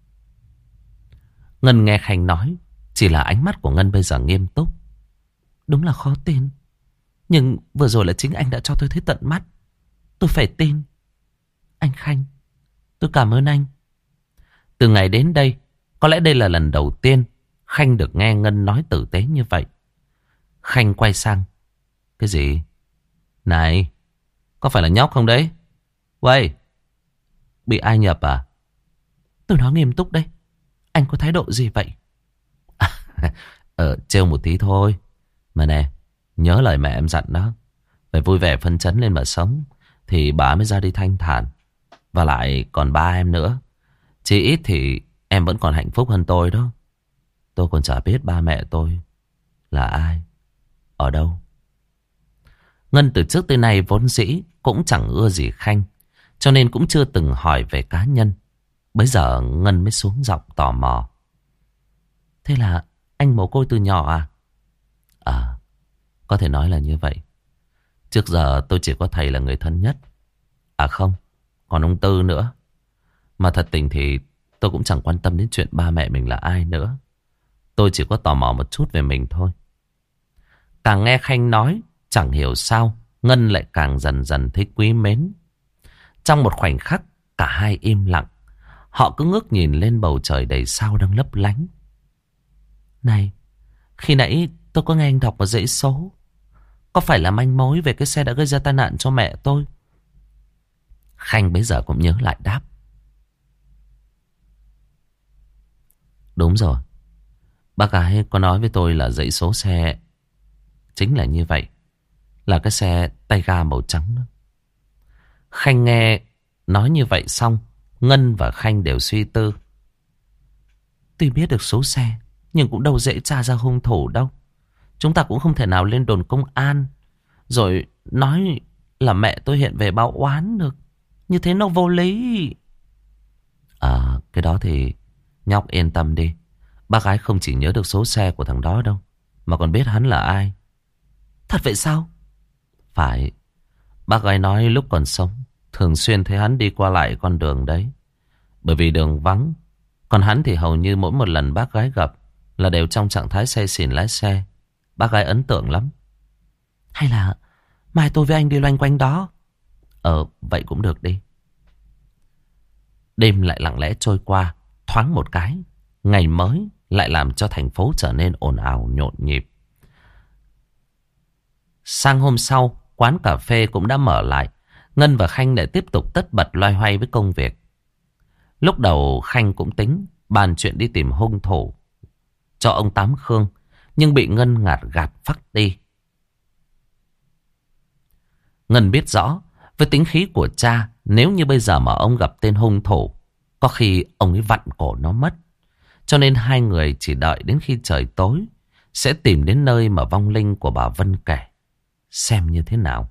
Ngân nghe Khanh nói, chỉ là ánh mắt của Ngân bây giờ nghiêm túc. Đúng là khó tin. Nhưng vừa rồi là chính anh đã cho tôi thấy tận mắt. Tôi phải tin. Anh Khanh, tôi cảm ơn anh. Từ ngày đến đây, có lẽ đây là lần đầu tiên Khanh được nghe Ngân nói tử tế như vậy. Khanh quay sang. Cái gì? Này, có phải là nhóc không đấy? Uầy, bị ai nhập à? Tôi nói nghiêm túc đấy. Anh có thái độ gì vậy? Ờ, trêu một tí thôi. Mà nè, nhớ lời mẹ em dặn đó. Phải vui vẻ phấn chấn lên mà sống. Thì bà mới ra đi thanh thản. Và lại còn ba em nữa. Chỉ ít thì em vẫn còn hạnh phúc hơn tôi đó. Tôi còn chả biết ba mẹ tôi là ai, ở đâu. Ngân từ trước tới nay vốn dĩ cũng chẳng ưa gì Khanh, cho nên cũng chưa từng hỏi về cá nhân. Bây giờ Ngân mới xuống giọng tò mò. Thế là anh mồ côi từ nhỏ à? À, có thể nói là như vậy. Trước giờ tôi chỉ có thầy là người thân nhất. À không, còn ông Tư nữa. Mà thật tình thì tôi cũng chẳng quan tâm đến chuyện ba mẹ mình là ai nữa. Tôi chỉ có tò mò một chút về mình thôi. Càng nghe Khanh nói, chẳng hiểu sao Ngân lại càng dần dần thấy quý mến. Trong một khoảnh khắc, cả hai im lặng. Họ cứ ngước nhìn lên bầu trời đầy sao đang lấp lánh. Này, khi nãy tôi có nghe anh đọc một dãy số. Có phải là manh mối về cái xe đã gây ra tai nạn cho mẹ tôi? Khanh bấy giờ cũng nhớ lại đáp. Đúng rồi. Bác gái có nói với tôi là dãy số xe chính là như vậy. Là cái xe tay ga màu trắng đó. Khanh nghe nói như vậy xong, Ngân và Khanh đều suy tư. Tuy biết được số xe, nhưng cũng đâu dễ tra ra hung thủ đâu. Chúng ta cũng không thể nào lên đồn công an rồi nói là mẹ tôi hiện về báo oán được. Như thế nó vô lý. À, cái đó thì nhóc yên tâm đi. Bác gái không chỉ nhớ được số xe của thằng đó đâu, mà còn biết hắn là ai. Thật vậy sao? Phải. Bác gái nói lúc còn sống thường xuyên thấy hắn đi qua lại con đường đấy. Bởi vì đường vắng. Còn hắn thì hầu như mỗi một lần bác gái gặp là đều trong trạng thái say xỉn lái xe. Bác gái ấn tượng lắm. Hay là mai tôi với anh đi loanh quanh đó? Ờ, vậy cũng được đi. Đêm lại lặng lẽ trôi qua. Thoáng một cái, ngày mới lại làm cho thành phố trở nên ồn ào nhộn nhịp. Sang hôm sau, quán cà phê cũng đã mở lại. Ngân và Khanh lại tiếp tục tất bật loay hoay với công việc. Lúc đầu Khanh cũng tính bàn chuyện đi tìm hung thủ cho ông Tám Khương, nhưng bị Ngân ngạt gạt phắc đi. Ngân biết rõ, với tính khí của cha, nếu như bây giờ mà ông gặp tên hung thủ, có khi ông ấy vặn cổ nó mất. Cho nên hai người chỉ đợi đến khi trời tối sẽ tìm đến nơi mà vong linh của bà Vân kể, xem như thế nào.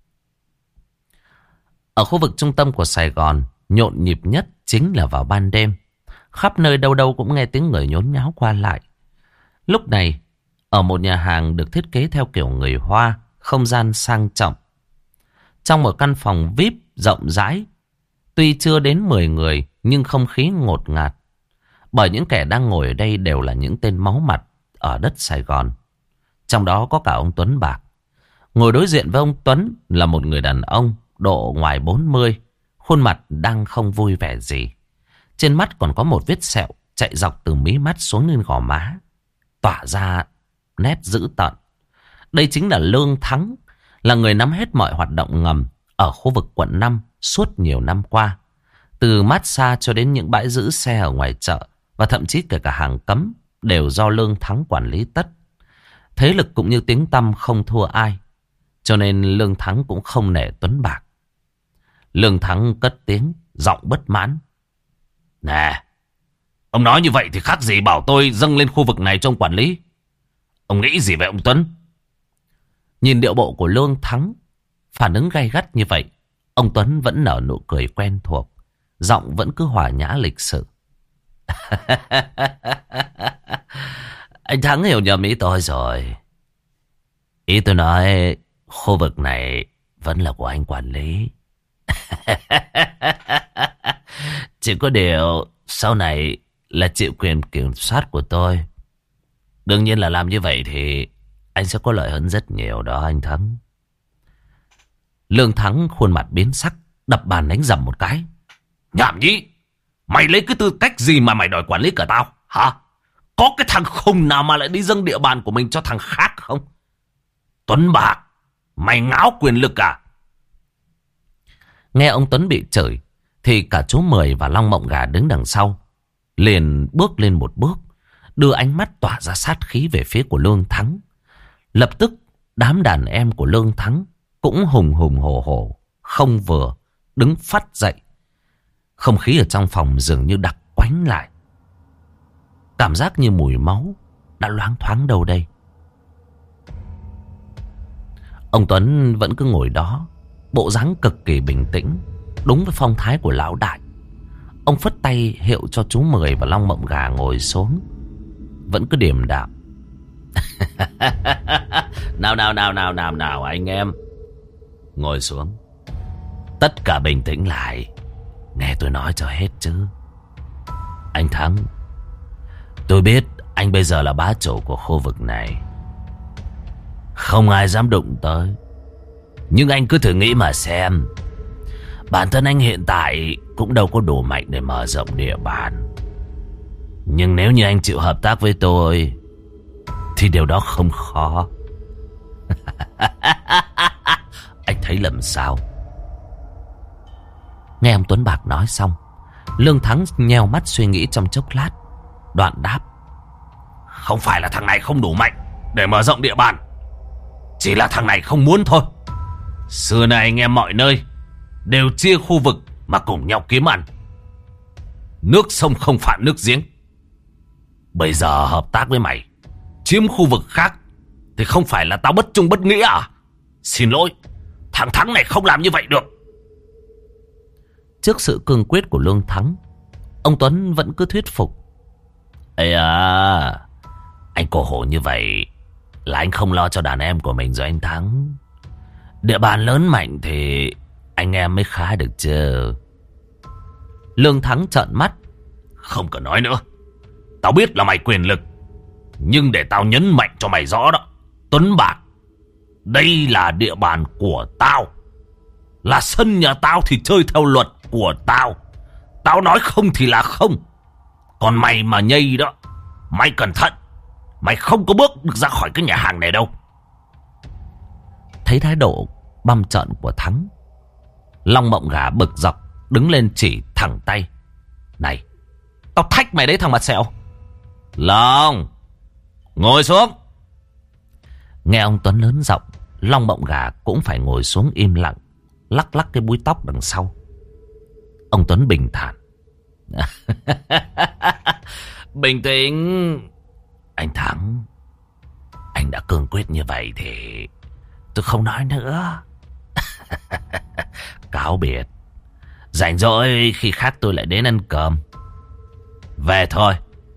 Ở khu vực trung tâm của Sài Gòn, nhộn nhịp nhất chính là vào ban đêm. Khắp nơi đâu đâu cũng nghe tiếng người nhốn nháo qua lại. Lúc này, ở một nhà hàng được thiết kế theo kiểu người Hoa, không gian sang trọng. Trong một căn phòng vi ai pi rộng rãi, tuy chưa đến mười người nhưng không khí ngột ngạt. Bởi những kẻ đang ngồi ở đây đều là những tên máu mặt ở đất Sài Gòn. Trong đó có cả ông Tuấn Bạc. Ngồi đối diện với ông Tuấn là một người đàn ông độ ngoài bốn mươi. Khuôn mặt đang không vui vẻ gì. Trên mắt còn có một vết sẹo chạy dọc từ mí mắt xuống lên gò má, tỏa ra nét dữ tợn. Đây chính là Lương Thắng, là người nắm hết mọi hoạt động ngầm ở khu vực quận năm suốt nhiều năm qua. Từ massage cho đến những bãi giữ xe ở ngoài chợ, và thậm chí kể cả hàng cấm đều do Lương Thắng quản lý tất. Thế lực cũng như tiếng tăm không thua ai, cho nên Lương Thắng cũng không nể Tuấn Bạc. Lương Thắng cất tiếng, giọng bất mãn. Nè, ông nói như vậy thì khác gì bảo tôi dâng lên khu vực này cho ông quản lý. Ông nghĩ gì về ông Tuấn? Nhìn điệu bộ của Lương Thắng phản ứng gay gắt như vậy, ông Tuấn vẫn nở nụ cười quen thuộc, giọng vẫn cứ hòa nhã lịch sự. Anh Thắng hiểu nhầm ý tôi rồi. Ý tôi nói khu vực này vẫn là của anh quản lý. Chỉ có điều sau này là chịu quyền kiểm soát của tôi. Đương nhiên là làm như vậy thì anh sẽ có lợi hơn rất nhiều đó anh Thắng. Lương Thắng khuôn mặt biến sắc, đập bàn đánh dầm một cái. Nhảm nhí, mày lấy cái tư cách gì mà mày đòi quản lý cả tao hả? Có cái thằng khùng nào mà lại đi dâng địa bàn của mình cho thằng khác không? Tuấn Bạc, mày ngáo quyền lực à? Nghe ông Tuấn bị chửi thì cả chú Mười và Long Mộng Gà đứng đằng sau liền bước lên một bước, đưa ánh mắt tỏa ra sát khí về phía của Lương Thắng. Lập tức đám đàn em của Lương Thắng cũng hùng hùng hổ hổ, không vừa, đứng phắt dậy. Không khí ở trong phòng dường như đặc quánh lại. Cảm giác như mùi máu đã loáng thoáng đâu đây. Ông Tuấn vẫn cứ ngồi đó, bộ dáng cực kỳ bình tĩnh, đúng với phong thái của lão đại. Ông phất tay hiệu cho chú Mười và Long Mộng Gà ngồi xuống, vẫn cứ điềm đạm. Nào nào nào nào nào nào anh em, ngồi xuống. Tất cả bình tĩnh lại, nghe tôi nói cho hết chứ. Anh Thắng, tôi biết anh bây giờ là bá chủ của khu vực này, không ai dám đụng tới. Nhưng anh cứ thử nghĩ mà xem, bản thân anh hiện tại cũng đâu có đủ mạnh để mở rộng địa bàn. Nhưng nếu như anh chịu hợp tác với tôi thì điều đó không khó. Anh thấy lầm sao? Nghe ông Tuấn Bạc nói xong, Lương Thắng nheo mắt suy nghĩ trong chốc lát, đoạn đáp. Không phải là thằng này không đủ mạnh để mở rộng địa bàn, chỉ là thằng này không muốn thôi. Xưa nay anh em mọi nơi đều chia khu vực mà cùng nhau kiếm ăn. Nước sông không phạm nước giếng. Bây giờ hợp tác với mày chiếm khu vực khác thì không phải là tao bất trung bất nghĩa à? Xin lỗi, thằng Thắng này không làm như vậy được. Trước sự cương quyết của Lương Thắng, ông Tuấn vẫn cứ thuyết phục. Ây à, anh cổ hổ như vậy là anh không lo cho đàn em của mình rồi anh Thắng. Địa bàn lớn mạnh thì anh em mới khá được chứ. Lương Thắng trợn mắt. Không cần nói nữa, tao biết là mày quyền lực, nhưng để tao nhấn mạnh cho mày rõ đó, Tuấn Bạc, đây là địa bàn của tao, là sân nhà tao thì chơi theo luật của tao. Tao nói không thì là không. Còn mày mà nhây đó, mày cẩn thận, mày không có bước được ra khỏi cái nhà hàng này đâu. Thấy thái độ băm trợn của Thắng, Long Mộng Gà bực dọc đứng lên chỉ thẳng tay. Này, tao thách mày đấy thằng mặt sẹo. Long, ngồi xuống. Nghe ông Tuấn lớn giọng, Long Mộng Gà cũng phải ngồi xuống im lặng, lắc lắc cái búi tóc đằng sau. Ông Tuấn bình thản. Bình tĩnh. Anh Thắng, anh đã cương quyết như vậy thì tôi không nói nữa. Cáo biệt. Rảnh rỗi khi khác tôi lại đến ăn cơm. Về thôi.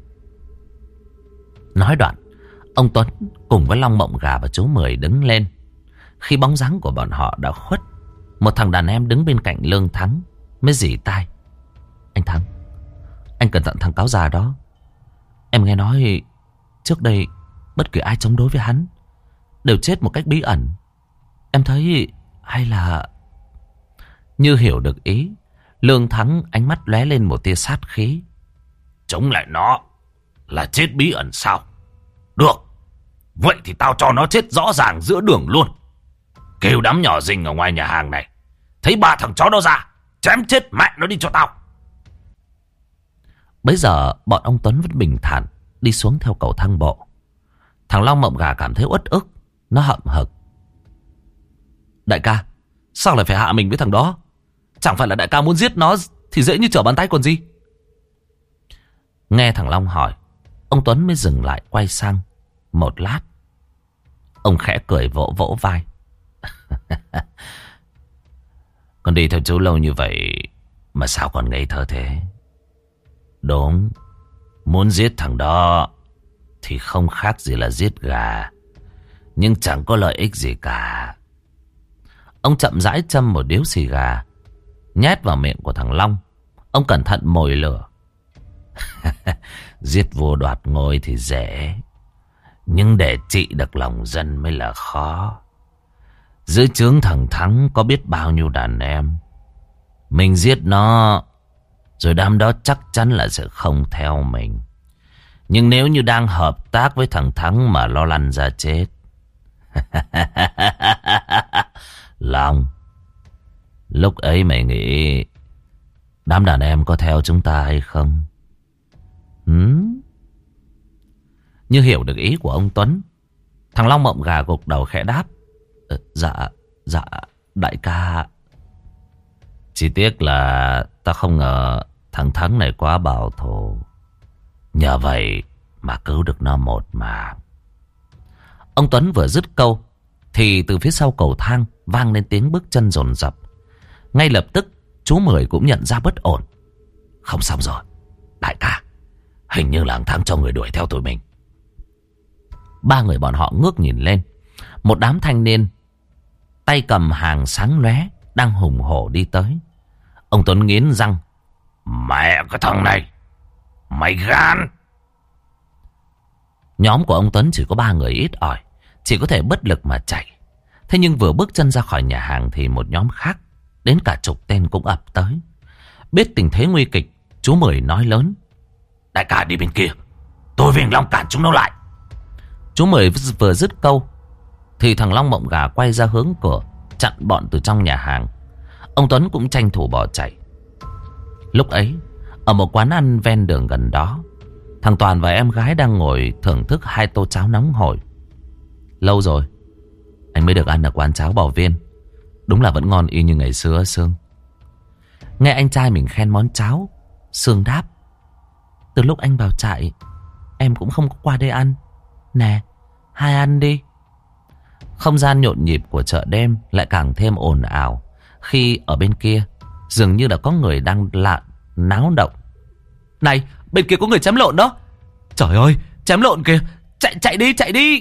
Nói đoạn, ông Tuấn cùng với Long Mộng Gà và chú Mười đứng lên. Khi bóng dáng của bọn họ đã khuất, một thằng đàn em đứng bên cạnh Lương Thắng mới rỉ tai. Anh Thắng, anh cẩn thận thằng cáo già đó. Em nghe nói trước đây bất kỳ ai chống đối với hắn đều chết một cách bí ẩn. Em thấy hay là... Như hiểu được ý, Lương Thắng ánh mắt lóe lên một tia sát khí. Chống lại nó là chết bí ẩn sao? Được, vậy thì tao cho nó chết rõ ràng giữa đường luôn. Kêu đám nhỏ rình ở ngoài nhà hàng này, thấy ba thằng chó đó ra, chém chết mẹ nó đi cho tao. Bấy giờ bọn ông Tuấn vẫn bình thản đi xuống theo cầu thang bộ. Thằng Long Mộng Gà cảm thấy uất ức. Nó hậm hực. Đại ca, sao lại phải hạ mình với thằng đó? Chẳng phải là đại ca muốn giết nó thì dễ như trở bàn tay còn gì. Nghe thằng Long hỏi, ông Tuấn mới dừng lại quay sang. Một lát, ông khẽ cười vỗ vỗ vai. Con đi theo chú lâu như vậy mà sao còn ngây thơ thế? Đúng, muốn giết thằng đó thì không khác gì là giết gà, nhưng chẳng có lợi ích gì cả. Ông chậm rãi châm một điếu xì gà, nhét vào miệng của thằng Long. Ông cẩn thận mồi lửa. Giết vua đoạt ngôi thì dễ, nhưng để trị được lòng dân mới là khó. Dưới trướng thằng Thắng có biết bao nhiêu đàn em. Mình giết nó, rồi đám đó chắc chắn là sẽ không theo mình. Nhưng nếu như đang hợp tác với thằng Thắng mà lo lăn ra chết. Long, lúc ấy mày nghĩ đám đàn em có theo chúng ta hay không? Hmm? Như hiểu được ý của ông Tuấn, thằng Long Mộng Gà gục đầu khẽ đáp. Ờ, dạ, dạ, đại ca. Chỉ tiếc là ta không ngờ thằng Thắng này quá bảo thủ. Nhờ vậy mà cứu được nó một mạng. Ông Tuấn vừa dứt câu thì từ phía sau cầu thang vang lên tiếng bước chân dồn dập. Ngay lập tức chú Mười cũng nhận ra bất ổn. Không xong rồi, đại ca, hình như là thằng Thắng cho người đuổi theo tụi mình. Ba người bọn họ ngước nhìn lên. Một đám thanh niên tay cầm hàng sáng lóe đang hùng hổ đi tới. Ông Tuấn nghiến răng. Mẹ cái thằng này, mày gan. Nhóm của ông Tuấn chỉ có ba người ít ỏi, chỉ có thể bất lực mà chạy. Thế nhưng vừa bước chân ra khỏi nhà hàng thì một nhóm khác, đến cả chục tên cũng ập tới. Biết tình thế nguy kịch, chú Mười nói lớn. Đại ca đi bên kia, tôi về Long cản chúng nó lại. Chú Mười vừa dứt câu thì thằng Long Mộng Gà quay ra hướng cửa, chặn bọn từ trong nhà hàng. Ông Tuấn cũng tranh thủ bỏ chạy. Lúc ấy, ở một quán ăn ven đường gần đó, thằng Toàn và em gái đang ngồi thưởng thức hai tô cháo nóng hổi. Lâu rồi anh mới được ăn ở quán cháo Bò Viên. Đúng là vẫn ngon y như ngày xưa. Sương nghe anh trai mình khen món cháo, Sương đáp. Từ lúc anh vào trại, em cũng không có qua đây ăn. Nè, hai ăn đi. Không gian nhộn nhịp của chợ đêm lại càng thêm ồn ào khi ở bên kia dường như là có người đang lạ náo động. Này, bên kia có người chém lộn đó. Trời ơi, chém lộn kìa. Chạy chạy đi, chạy đi.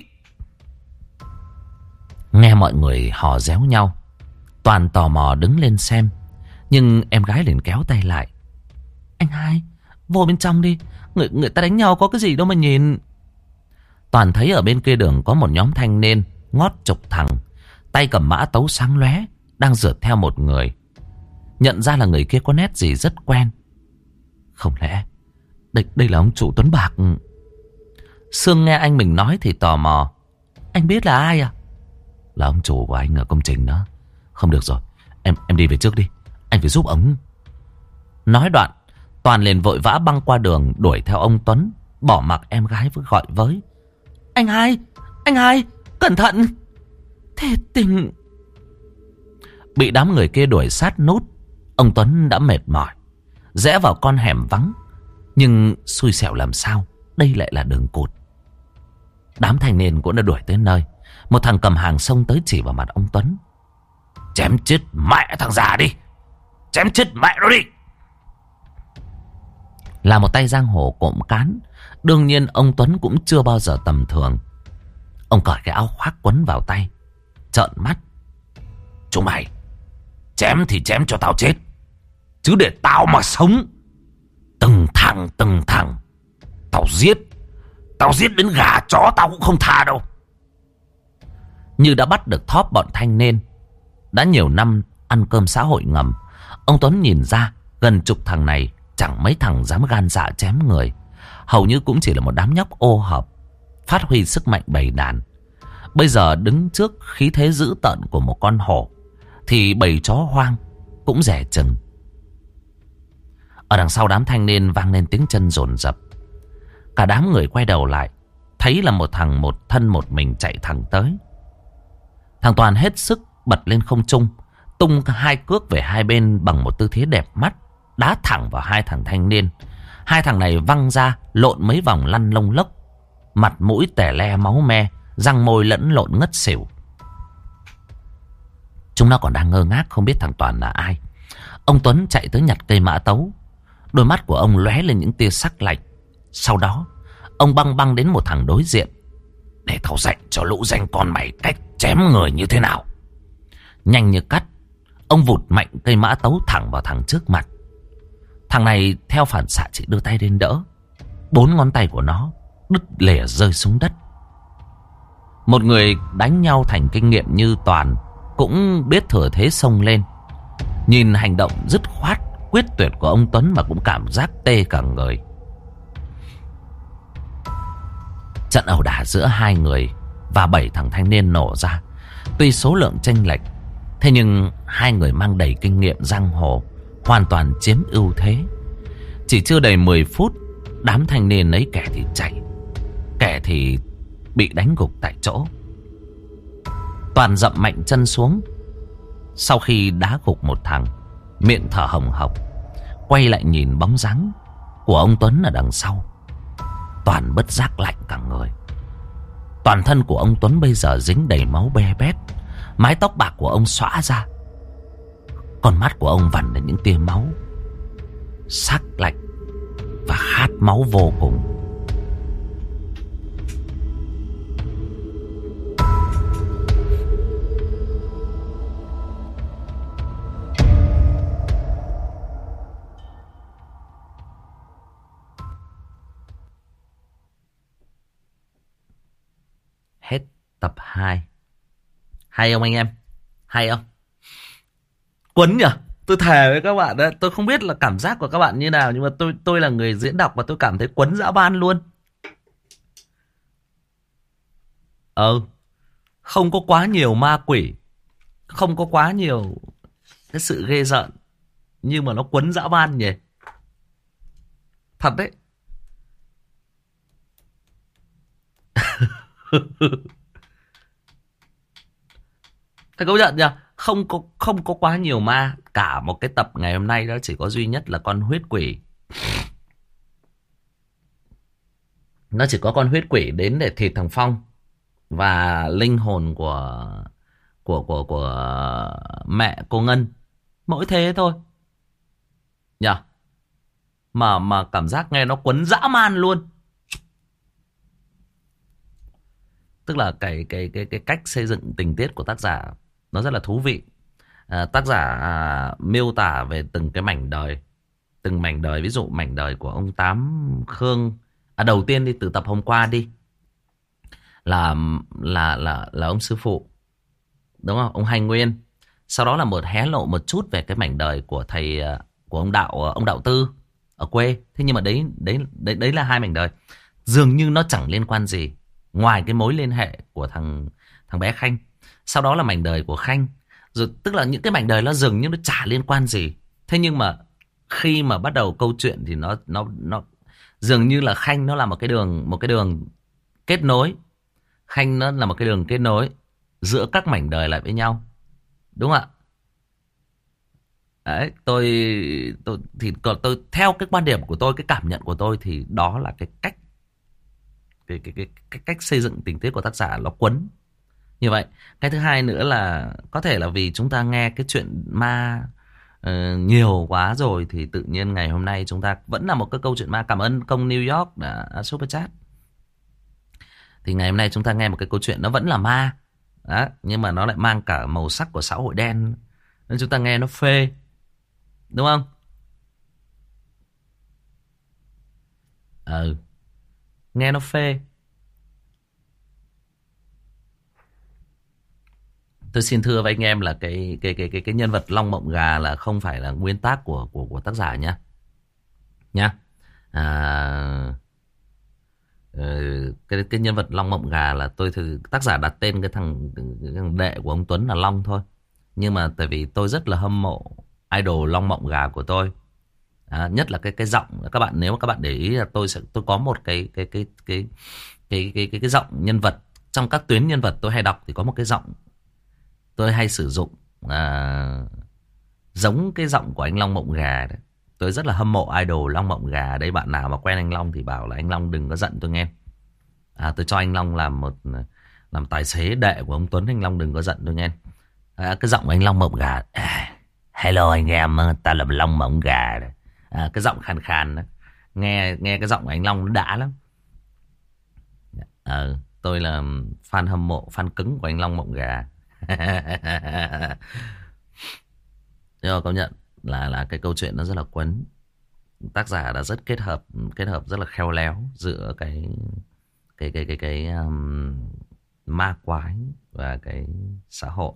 Nghe mọi người hò réo nhau, Toàn tò mò đứng lên xem. Nhưng em gái liền kéo tay lại. Anh hai, vô bên trong đi. Người, người ta đánh nhau có cái gì đâu mà nhìn. Toàn thấy ở bên kia đường có một nhóm thanh niên ngót chục thằng, tay cầm mã tấu sáng lóe, đang rượt theo một người. Nhận ra là người kia có nét gì rất quen. Không lẽ đây, đây là ông chủ Tuấn Bạc? Sương nghe anh mình nói thì tò mò. Anh biết là ai à? Là ông chủ của anh ở công trình đó. Không được rồi, em em đi về trước đi, anh phải giúp ông. Nói đoạn, Toàn liền vội vã băng qua đường đuổi theo ông Tuấn, bỏ mặc em gái với gọi với. Anh hai, anh hai, cẩn thận. Thế tình. Bị đám người kia đuổi sát nút, ông Tuấn đã mệt mỏi, rẽ vào con hẻm vắng. Nhưng xui xẻo làm sao, đây lại là đường cụt. Đám thanh niên cũng đã đuổi tới nơi. Một thằng cầm hàng xông tới chỉ vào mặt ông Tuấn. Chém chết mẹ thằng già đi, chém chết mẹ nó đi. Là một tay giang hồ cộm cán, đương nhiên ông Tuấn cũng chưa bao giờ tầm thường. Ông cởi cái áo khoác quấn vào tay, trợn mắt. Chúng mày chém thì chém cho tao chết, chứ để tao mà sống. Từng thằng từng thằng tao giết. Tao giết đến gà chó tao cũng không tha đâu. Như đã bắt được thóp bọn thanh niên, đã nhiều năm ăn cơm xã hội ngầm, ông Tuấn nhìn ra gần chục thằng này chẳng mấy thằng dám gan dạ chém người. Hầu như cũng chỉ là một đám nhóc ô hợp, phát huy sức mạnh bầy đàn. Bây giờ đứng trước khí thế dữ tợn của một con hổ, thì bầy chó hoang cũng rẻ chừng. Ở đằng sau đám thanh niên vang lên tiếng chân dồn dập. Cả đám người quay đầu lại, thấy là một thằng một thân một mình chạy thẳng tới. Thằng Toàn hết sức bật lên không trung, tung hai cước về hai bên bằng một tư thế đẹp mắt, đá thẳng vào hai thằng thanh niên. Hai thằng này văng ra, lộn mấy vòng lăn lông lốc, mặt mũi tẻ le máu me, răng môi lẫn lộn ngất xỉu. Chúng nó còn đang ngơ ngác không biết thằng Toàn là ai. Ông Tuấn chạy tới nhặt cây mã tấu. Đôi mắt của ông lóe lên những tia sắc lạnh. Sau đó ông băng băng đến một thằng đối diện. Để tao dạy cho lũ danh con mày cách chém người như thế nào. Nhanh như cắt, ông vụt mạnh cây mã tấu thẳng vào thằng trước mặt. Thằng này theo phản xạ chỉ đưa tay lên đỡ. Bốn ngón tay của nó đứt lìa rơi xuống đất. Một người đánh nhau thành kinh nghiệm như Toàn cũng biết thừa thế xông lên. Nhìn hành động dứt khoát quyết tuyệt của ông Tuấn mà cũng cảm giác tê cả người. Trận ẩu đả giữa hai người và bảy thằng thanh niên nổ ra. Tuy số lượng chênh lệch, thế nhưng hai người mang đầy kinh nghiệm giang hồ, hoàn toàn chiếm ưu thế. Chỉ chưa đầy mười phút, đám thanh niên ấy kẻ thì chạy, kẻ thì bị đánh gục tại chỗ. Toàn dậm mạnh chân xuống. Sau khi đá gục một thằng, miệng thở hồng hộc, quay lại nhìn bóng dáng của ông Tuấn ở đằng sau. Toàn bất giác lạnh cả người. Toàn thân của ông Tuấn bây giờ dính đầy máu be bét. Mái tóc bạc của ông xõa ra. Con mắt của ông vằn lên những tia máu, sắc lạnh và khát máu vô cùng. Hết tập hai. Hay không anh em? Hay không? Quấn nhỉ? Tôi thề với các bạn đấy, tôi không biết là cảm giác của các bạn như nào, nhưng mà tôi tôi là người diễn đọc và tôi cảm thấy quấn dã man luôn. Ờ, không có quá nhiều ma quỷ, không có quá nhiều cái sự ghê rợn, nhưng mà nó quấn dã man nhỉ? Thật đấy. Thầy công nhận nhỉ? Không có, không có quá nhiều ma. Cả một cái tập ngày hôm nay đó chỉ có duy nhất là con huyết quỷ. Nó chỉ có con huyết quỷ đến để thịt thằng Phong và linh hồn của của của của mẹ cô Ngân. Mỗi thế thôi nhỉ? Mà mà cảm giác nghe nó quấn dã man luôn. Tức là cái cái cái cái cách xây dựng tình tiết của tác giả nó rất là thú vị. À, tác giả à, miêu tả về từng cái mảnh đời, từng mảnh đời. Ví dụ mảnh đời của ông Tám Khương. À, đầu tiên đi từ tập hôm qua đi là là là là ông sư phụ, đúng không? Ông Hành Nguyên. Sau đó là một hé lộ một chút về cái mảnh đời của thầy, của ông đạo ông đạo Tư ở quê. Thế nhưng mà đấy đấy đấy đấy là hai mảnh đời dường như nó chẳng liên quan gì ngoài cái mối liên hệ của thằng thằng bé Khanh. Sau đó là mảnh đời của Khanh. Rồi tức là những cái mảnh đời nó dường như nó chả liên quan gì. Thế nhưng mà khi mà bắt đầu câu chuyện thì nó nó nó dường như là Khanh nó là một cái đường một cái đường kết nối. Khanh nó là một cái đường kết nối giữa các mảnh đời lại với nhau. Đúng không ạ? Đấy, tôi tôi thì tôi theo cái quan điểm của tôi, cái cảm nhận của tôi thì đó là cái cách cái, cái, cái, cái cách xây dựng tình tiết của tác giả nó quấn như vậy. Cái thứ hai nữa là có thể là vì chúng ta nghe cái chuyện ma uh, nhiều quá rồi, thì tự nhiên ngày hôm nay chúng ta vẫn là một cái câu chuyện ma. Cảm ơn công New York đã super chat. Thì ngày hôm nay chúng ta nghe một cái câu chuyện nó vẫn là ma đó, nhưng mà nó lại mang cả màu sắc của xã hội đen, nên chúng ta nghe nó phê, đúng không? Ừ, nghe nó phê. Tôi xin thưa với anh em là cái cái cái cái cái nhân vật Long Mộng Gà là không phải là nguyên tác của của của tác giả nhá. Nhá. À, ờ, cái cái nhân vật Long Mộng Gà là tôi thử tác giả đặt tên cái thằng, cái thằng đệ của ông Tuấn là Long thôi. Nhưng mà tại vì tôi rất là hâm mộ idol Long Mộng Gà của tôi. À, nhất là cái cái giọng, các bạn nếu mà các bạn để ý là tôi sẽ tôi có một cái cái cái cái cái cái cái cái giọng nhân vật trong các tuyến nhân vật tôi hay đọc, thì có một cái giọng tôi hay sử dụng à, giống cái giọng của anh Long Mộng Gà đấy. Tôi rất là hâm mộ idol Long Mộng Gà. Đây, bạn nào mà quen anh Long thì bảo là anh Long đừng có giận tôi nghe. À, tôi cho anh Long làm một làm tài xế đệ của ông Tuấn, anh Long đừng có giận tôi nghe. À, cái giọng của anh Long Mộng Gà. À, hello anh em, ta là Long Mộng Gà. À, cái giọng khàn khàn đó. Nghe nghe cái giọng của anh Long nó đã lắm. À, tôi là fan hâm mộ, fan cứng của anh Long Mộng Gà. Nhưng mà công nhận là là cái câu chuyện nó rất là quấn. Tác giả đã rất kết hợp kết hợp rất là khéo léo giữa cái cái cái cái cái um, ma quái và cái xã hội.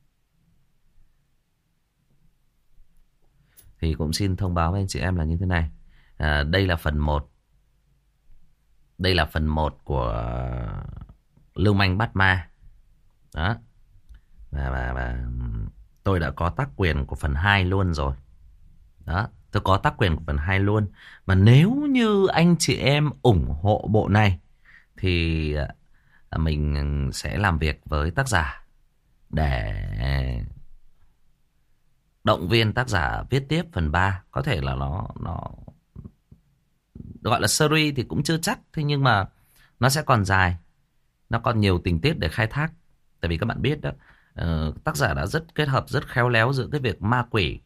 Thì cũng xin thông báo với anh chị em là như thế này. À, đây là phần một. Đây là phần một của Lưu Manh Bắt Ma. Đó. Và, và, và tôi đã có tác quyền của phần hai luôn rồi. Đó, tôi có tác quyền của phần hai luôn. Và nếu như anh chị em ủng hộ bộ này thì mình sẽ làm việc với tác giả để động viên tác giả viết tiếp phần ba. Có thể là nó nó gọi là series thì cũng chưa chắc, thế nhưng mà nó sẽ còn dài, nó còn nhiều tình tiết để khai thác. Tại vì các bạn biết đó, uh, tác giả đã rất kết hợp rất khéo léo giữa cái việc ma quỷ.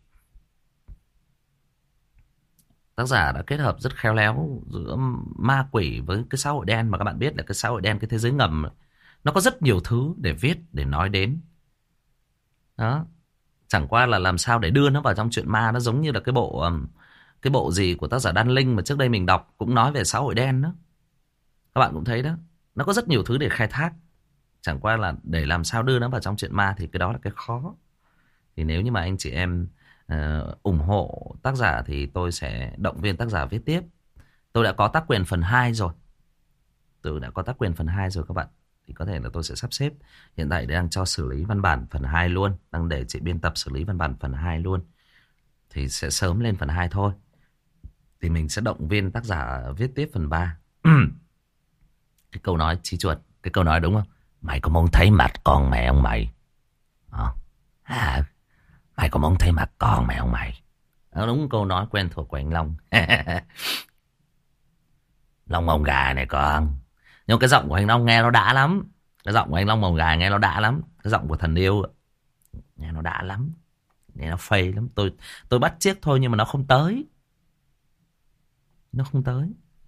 Tác giả đã kết hợp rất khéo léo giữa ma quỷ với cái xã hội đen. Mà các bạn biết là cái xã hội đen, cái thế giới ngầm, nó có rất nhiều thứ để viết, để nói đến. Đó. Chẳng qua là làm sao để đưa nó vào trong chuyện ma. Nó giống như là cái bộ um, cái bộ gì của tác giả Đan Linh mà trước đây mình đọc cũng nói về xã hội đen đó. Các bạn cũng thấy đó, nó có rất nhiều thứ để khai thác. Chẳng qua là để làm sao đưa nó vào trong chuyện ma thì cái đó là cái khó. Thì nếu như mà anh chị em uh, ủng hộ tác giả thì tôi sẽ động viên tác giả viết tiếp. Tôi đã có tác quyền phần hai rồi. Tôi đã có tác quyền phần hai rồi các bạn. Thì có thể là tôi sẽ sắp xếp. Hiện tại đang cho xử lý văn bản phần hai luôn. Đang để chị biên tập xử lý văn bản phần hai luôn. Thì sẽ sớm lên phần hai thôi. Thì mình sẽ động viên tác giả viết tiếp phần ba. Cái câu nói chí chuột. Cái câu nói đúng không? Mày có muốn thấy mặt con mẹ ông mày? À, à, mày có muốn thấy mặt con mẹ ông mày? Đó, đúng câu nói quen thuộc của anh Long. Long Mộng Gà này con. Nhưng cái giọng của anh Long nghe nó đã lắm. Cái giọng của anh Long Mộng Gà nghe nó đã lắm. Cái giọng của thần yêu nghe nó đã lắm. Nghe nó phê lắm. Tôi tôi bắt chước thôi nhưng mà nó không tới. Nó không tới.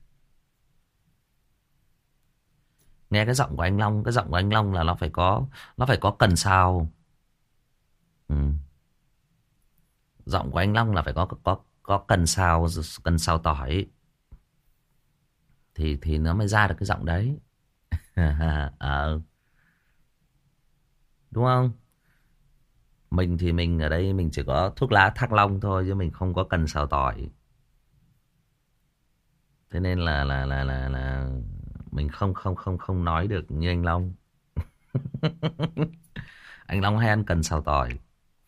Nghe cái giọng của anh Long, cái giọng của anh Long là nó phải có nó phải có cần sao. Ừ. Giọng của anh Long là phải có có có cần sao, cần sao tỏi thì thì nó mới ra được cái giọng đấy. Ờ. Đúng không? Mình thì mình ở đây mình chỉ có thuốc lá Thăng Long thôi chứ mình không có cần xào tỏi. Thế nên là là là là là mình không không không không nói được như anh Long. Anh Long hay ăn cần xào tỏi.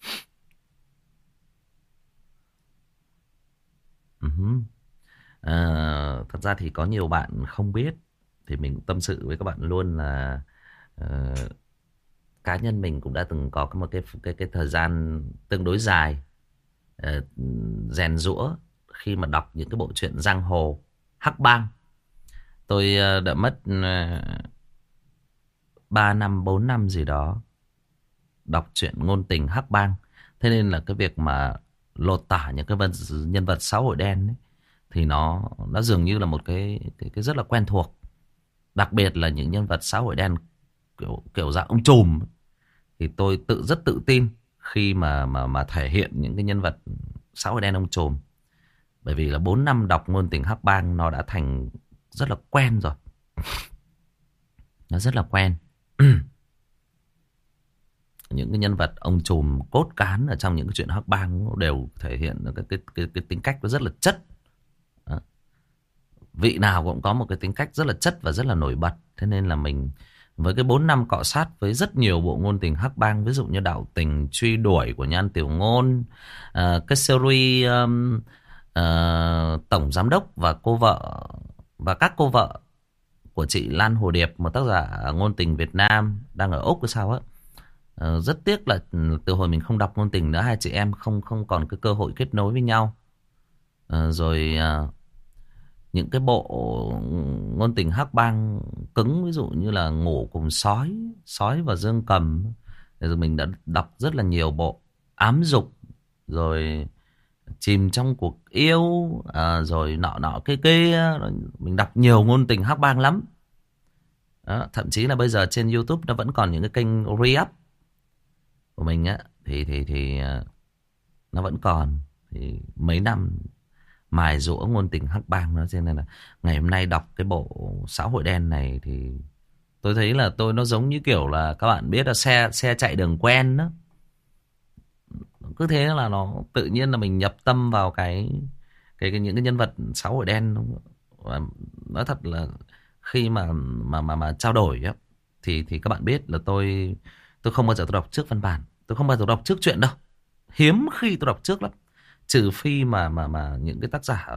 Uh-huh. À, thật ra thì có nhiều bạn không biết thì mình cũng tâm sự với các bạn luôn là uh, cá nhân mình cũng đã từng có một cái cái cái thời gian tương đối dài uh, rèn giũa khi mà đọc những cái bộ truyện giang hồ, hắc bang. Tôi ờ, đã mất uh, ba năm, bốn năm gì đó đọc truyện ngôn tình hắc bang. Thế nên là cái việc mà lột tả những cái vật, nhân vật xã hội đen ấy, thì nó nó dường như là một cái, cái cái rất là quen thuộc. Đặc biệt là những nhân vật xã hội đen kiểu kiểu dạng ông trùm, thì tôi tự rất tự tin khi mà mà mà thể hiện những cái nhân vật xã hội đen ông trùm. Bởi vì là bốn năm đọc ngôn tình hắc bang nó đã thành rất là quen rồi. Nó rất là quen. Những cái nhân vật ông trùm cốt cán ở trong những cái chuyện hắc bang đều thể hiện được cái, cái, cái, cái tính cách nó rất là chất. Đó. Vị nào cũng có một cái tính cách rất là chất và rất là nổi bật. Thế nên là mình với cái bốn năm cọ sát với rất nhiều bộ ngôn tình hắc bang, ví dụ như Đạo Tình Truy Đuổi của Nhan Tiểu Ngôn, uh, cái series um, uh, Tổng Giám Đốc và cô vợ và các cô vợ của chị Lan Hồ Điệp, một tác giả ngôn tình Việt Nam đang ở Úc hay sao á. Uh, rất tiếc là từ hồi mình không đọc ngôn tình nữa, hai chị em không không còn cái cơ hội kết nối với nhau. Uh, rồi uh, những cái bộ ngôn tình hắc bang cứng, ví dụ như là Ngủ Cùng Sói, Sói và Dương Cầm, rồi mình đã đọc rất là nhiều bộ. Ám Dục, rồi Chìm Trong Cuộc Yêu, à, rồi nọ nọ kia kia. Mình đọc nhiều ngôn tình hắc bang lắm. Đó, thậm chí là bây giờ trên YouTube nó vẫn còn những cái kênh re-up của mình á, thì thì thì nó vẫn còn. Thì mấy năm mài dũa ngôn tình hắc bang đó, cho nên là ngày hôm nay đọc cái bộ xã hội đen này thì tôi thấy là tôi nó giống như kiểu là các bạn biết là xe xe chạy đường quen đó. Cứ thế là nó tự nhiên là mình nhập tâm vào cái cái, cái những cái nhân vật xã hội đen. Và nói thật là khi mà mà mà mà trao đổi á, thì thì các bạn biết là tôi tôi không bao giờ tôi đọc trước văn bản, tôi không bao giờ đọc trước chuyện đâu. Hiếm khi tôi đọc trước lắm. Trừ phi mà mà mà những cái tác giả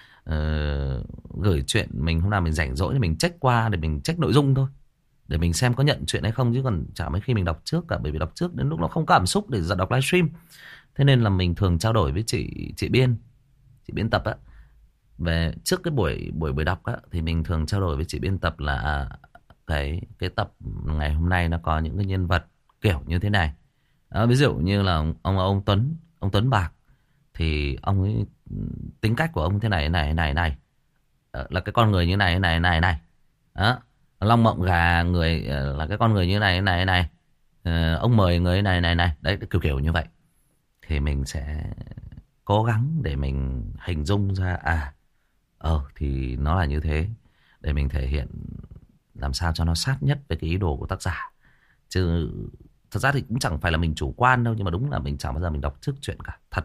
uh, gửi chuyện mình hôm nào mình rảnh rỗi thì mình check qua để mình check nội dung thôi, để mình xem có nhận chuyện hay không, chứ còn chả mấy khi mình đọc trước cả. Bởi vì đọc trước đến lúc nó không có cảm xúc để đọc livestream. Thế nên là mình thường trao đổi với chị chị biên, chị biên tập á, về trước cái buổi buổi buổi đọc á, thì mình thường trao đổi với chị biên tập là cái cái tập ngày hôm nay nó có những cái nhân vật kiểu như thế này. Đó, ví dụ như là ông ông Tuấn, ông Tuấn Bạc, thì ông ấy tính cách của ông thế này này này này, là cái con người như này này này này. Đó, Long Mộng Gà người là cái con người như này này này. Ông mời người này này này, đấy kiểu kiểu như vậy. Thì mình sẽ cố gắng để mình hình dung ra à ờ thì nó là như thế, để mình thể hiện làm sao cho nó sát nhất với cái ý đồ của tác giả. Chứ thật ra thì cũng chẳng phải là mình chủ quan đâu, nhưng mà đúng là mình chẳng bao giờ mình đọc trước chuyện cả, thật.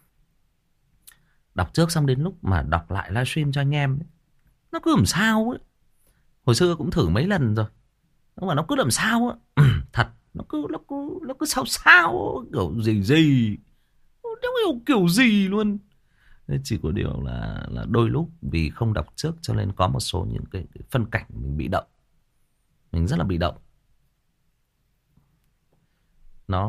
Đọc trước xong đến lúc mà đọc lại livestream cho anh em ấy, nó cứ làm sao ấy. Hồi xưa cũng thử mấy lần rồi, nhưng mà nó cứ làm sao á. Thật, nó cứ nó cứ nó cứ sao sao, kiểu gì gì, không hiểu kiểu gì luôn. Nên chỉ có điều là là đôi lúc vì không đọc trước cho nên có một số những cái, cái phân cảnh mình bị động, mình rất là bị động. Nó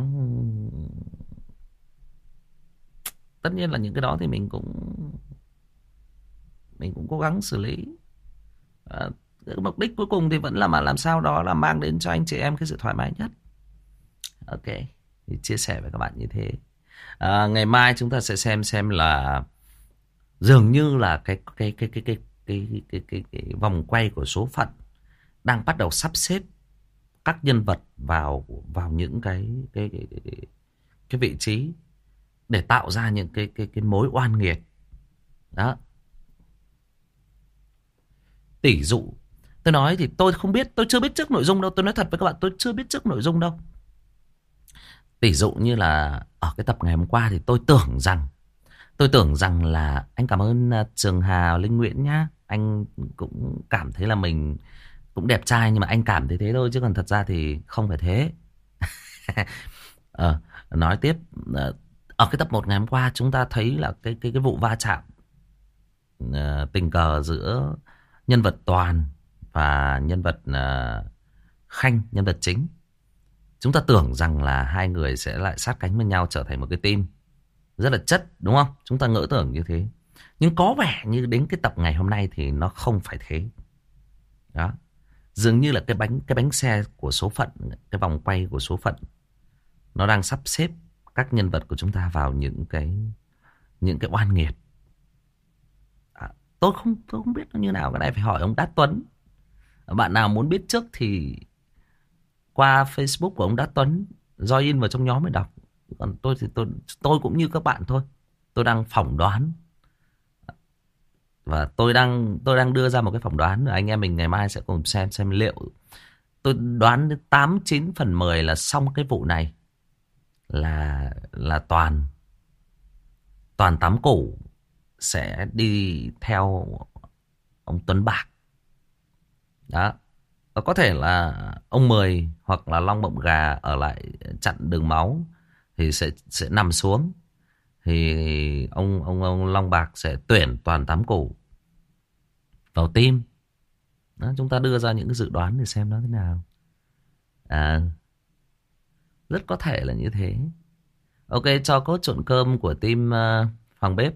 tất nhiên là những cái đó thì mình cũng mình cũng cố gắng xử lý. À, cái mục đích cuối cùng thì vẫn là mà làm sao đó là mang đến cho anh chị em cái sự thoải mái nhất. Ok, thì chia sẻ với các bạn như thế. À, ngày mai chúng ta sẽ xem xem là dường như là cái cái cái cái cái cái cái cái, cái, cái vòng quay của số phận đang bắt đầu sắp xếp các nhân vật vào vào những cái cái cái, cái, cái, cái vị trí để tạo ra những cái cái cái mối oan nghiệt. Đó. Tỷ dụ tôi nói thì tôi không biết, tôi chưa biết trước nội dung đâu, tôi nói thật với các bạn, tôi chưa biết trước nội dung đâu. Tỷ dụ như là ở cái tập ngày hôm qua thì tôi tưởng rằng Tôi tưởng rằng là anh cảm ơn Trường Hà Linh Nguyễn nhá. Anh cũng cảm thấy là mình cũng đẹp trai, nhưng mà anh cảm thấy thế thôi, chứ còn thật ra thì không phải thế. ờ, nói tiếp, ở cái tập một ngày hôm qua chúng ta thấy là cái cái cái vụ va chạm uh, tình cờ giữa nhân vật Toàn và nhân vật uh, Khanh, nhân vật chính. Chúng ta tưởng rằng là hai người sẽ lại sát cánh với nhau trở thành một cái team rất là chất, đúng không? Chúng ta ngỡ tưởng như thế. Nhưng có vẻ như đến cái tập ngày hôm nay thì nó không phải thế. Đó. Dường như là cái bánh cái bánh xe của số phận, cái vòng quay của số phận, nó đang sắp xếp các nhân vật của chúng ta vào những cái những cái oan nghiệt. À, tôi không tôi không biết nó như nào, cái này phải hỏi ông Đát Tuấn. Bạn nào muốn biết trước thì qua Facebook của ông Đát Tuấn, join vào trong nhóm để đọc. Còn tôi thì tôi tôi cũng như các bạn thôi. Tôi đang phỏng đoán. Và tôi đang tôi đang đưa ra một cái phỏng đoán, rồi anh em mình ngày mai sẽ cùng xem xem liệu, tôi đoán đến tám chín phần mười là xong cái vụ này là là toàn toàn tám củ sẽ đi theo ông Tuấn Bạc. Đó. Và có thể là ông Mười hoặc là Long Bọng Gà ở lại chặn đường máu thì sẽ sẽ nằm xuống, thì ông ông ông Long Bạc sẽ tuyển toàn tám củ vào team. Đó, chúng ta đưa ra những cái dự đoán để xem nó thế nào. À, rất có thể là như thế. Ok, cho cốt trộn cơm của team uh, phòng bếp.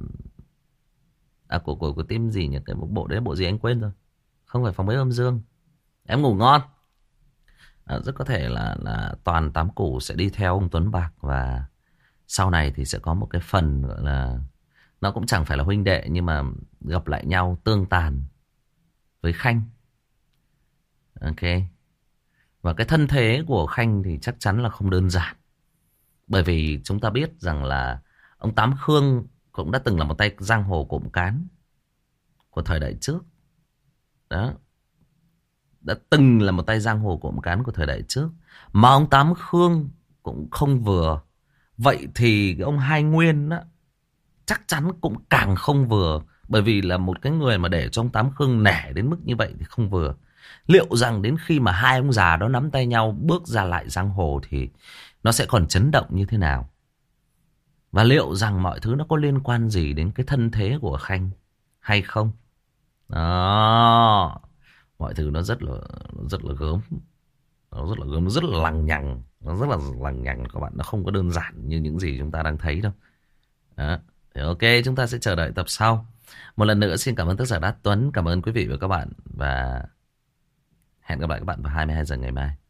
À, của, của, của team gì nhỉ? Cái bộ đấy bộ gì anh quên rồi. Không phải phòng bếp âm dương. Em ngủ ngon. À, rất có thể là là toàn tám củ sẽ đi theo ông Tuấn Bạc. Và sau này thì sẽ có một cái phần gọi là, nó cũng chẳng phải là huynh đệ, nhưng mà gặp lại nhau tương tàn với Khanh. Ok. Và cái thân thế của Khanh thì chắc chắn là không đơn giản. Bởi vì chúng ta biết rằng là ông Tám Khương cũng đã từng là một tay giang hồ cộm cán của thời đại trước. Đó. Đã từng là một tay giang hồ cộm cán của thời đại trước. Mà ông Tám Khương cũng không vừa. Vậy thì cái ông Hai Nguyên đó, chắc chắn cũng càng không vừa. Bởi vì là một cái người mà để cho ông Tám Khương nể đến mức như vậy thì không vừa. Liệu rằng đến khi mà hai ông già đó nắm tay nhau bước ra lại giang hồ thì nó sẽ còn chấn động như thế nào? Và liệu rằng mọi thứ nó có liên quan gì đến cái thân thế của Khanh hay không? Đó. Mọi thứ nó rất là rất là gớm. Nó rất là gớm, nó rất là lằng nhằng. Nó rất là lằng nhằng các bạn. Nó không có đơn giản như những gì chúng ta đang thấy đâu. Đó. Thì ok, chúng ta sẽ chờ đợi tập sau. Một lần nữa xin cảm ơn tác giả Đát Tuấn. Cảm ơn quý vị và các bạn. Và hẹn gặp lại các bạn vào hai mươi hai giờ ngày mai.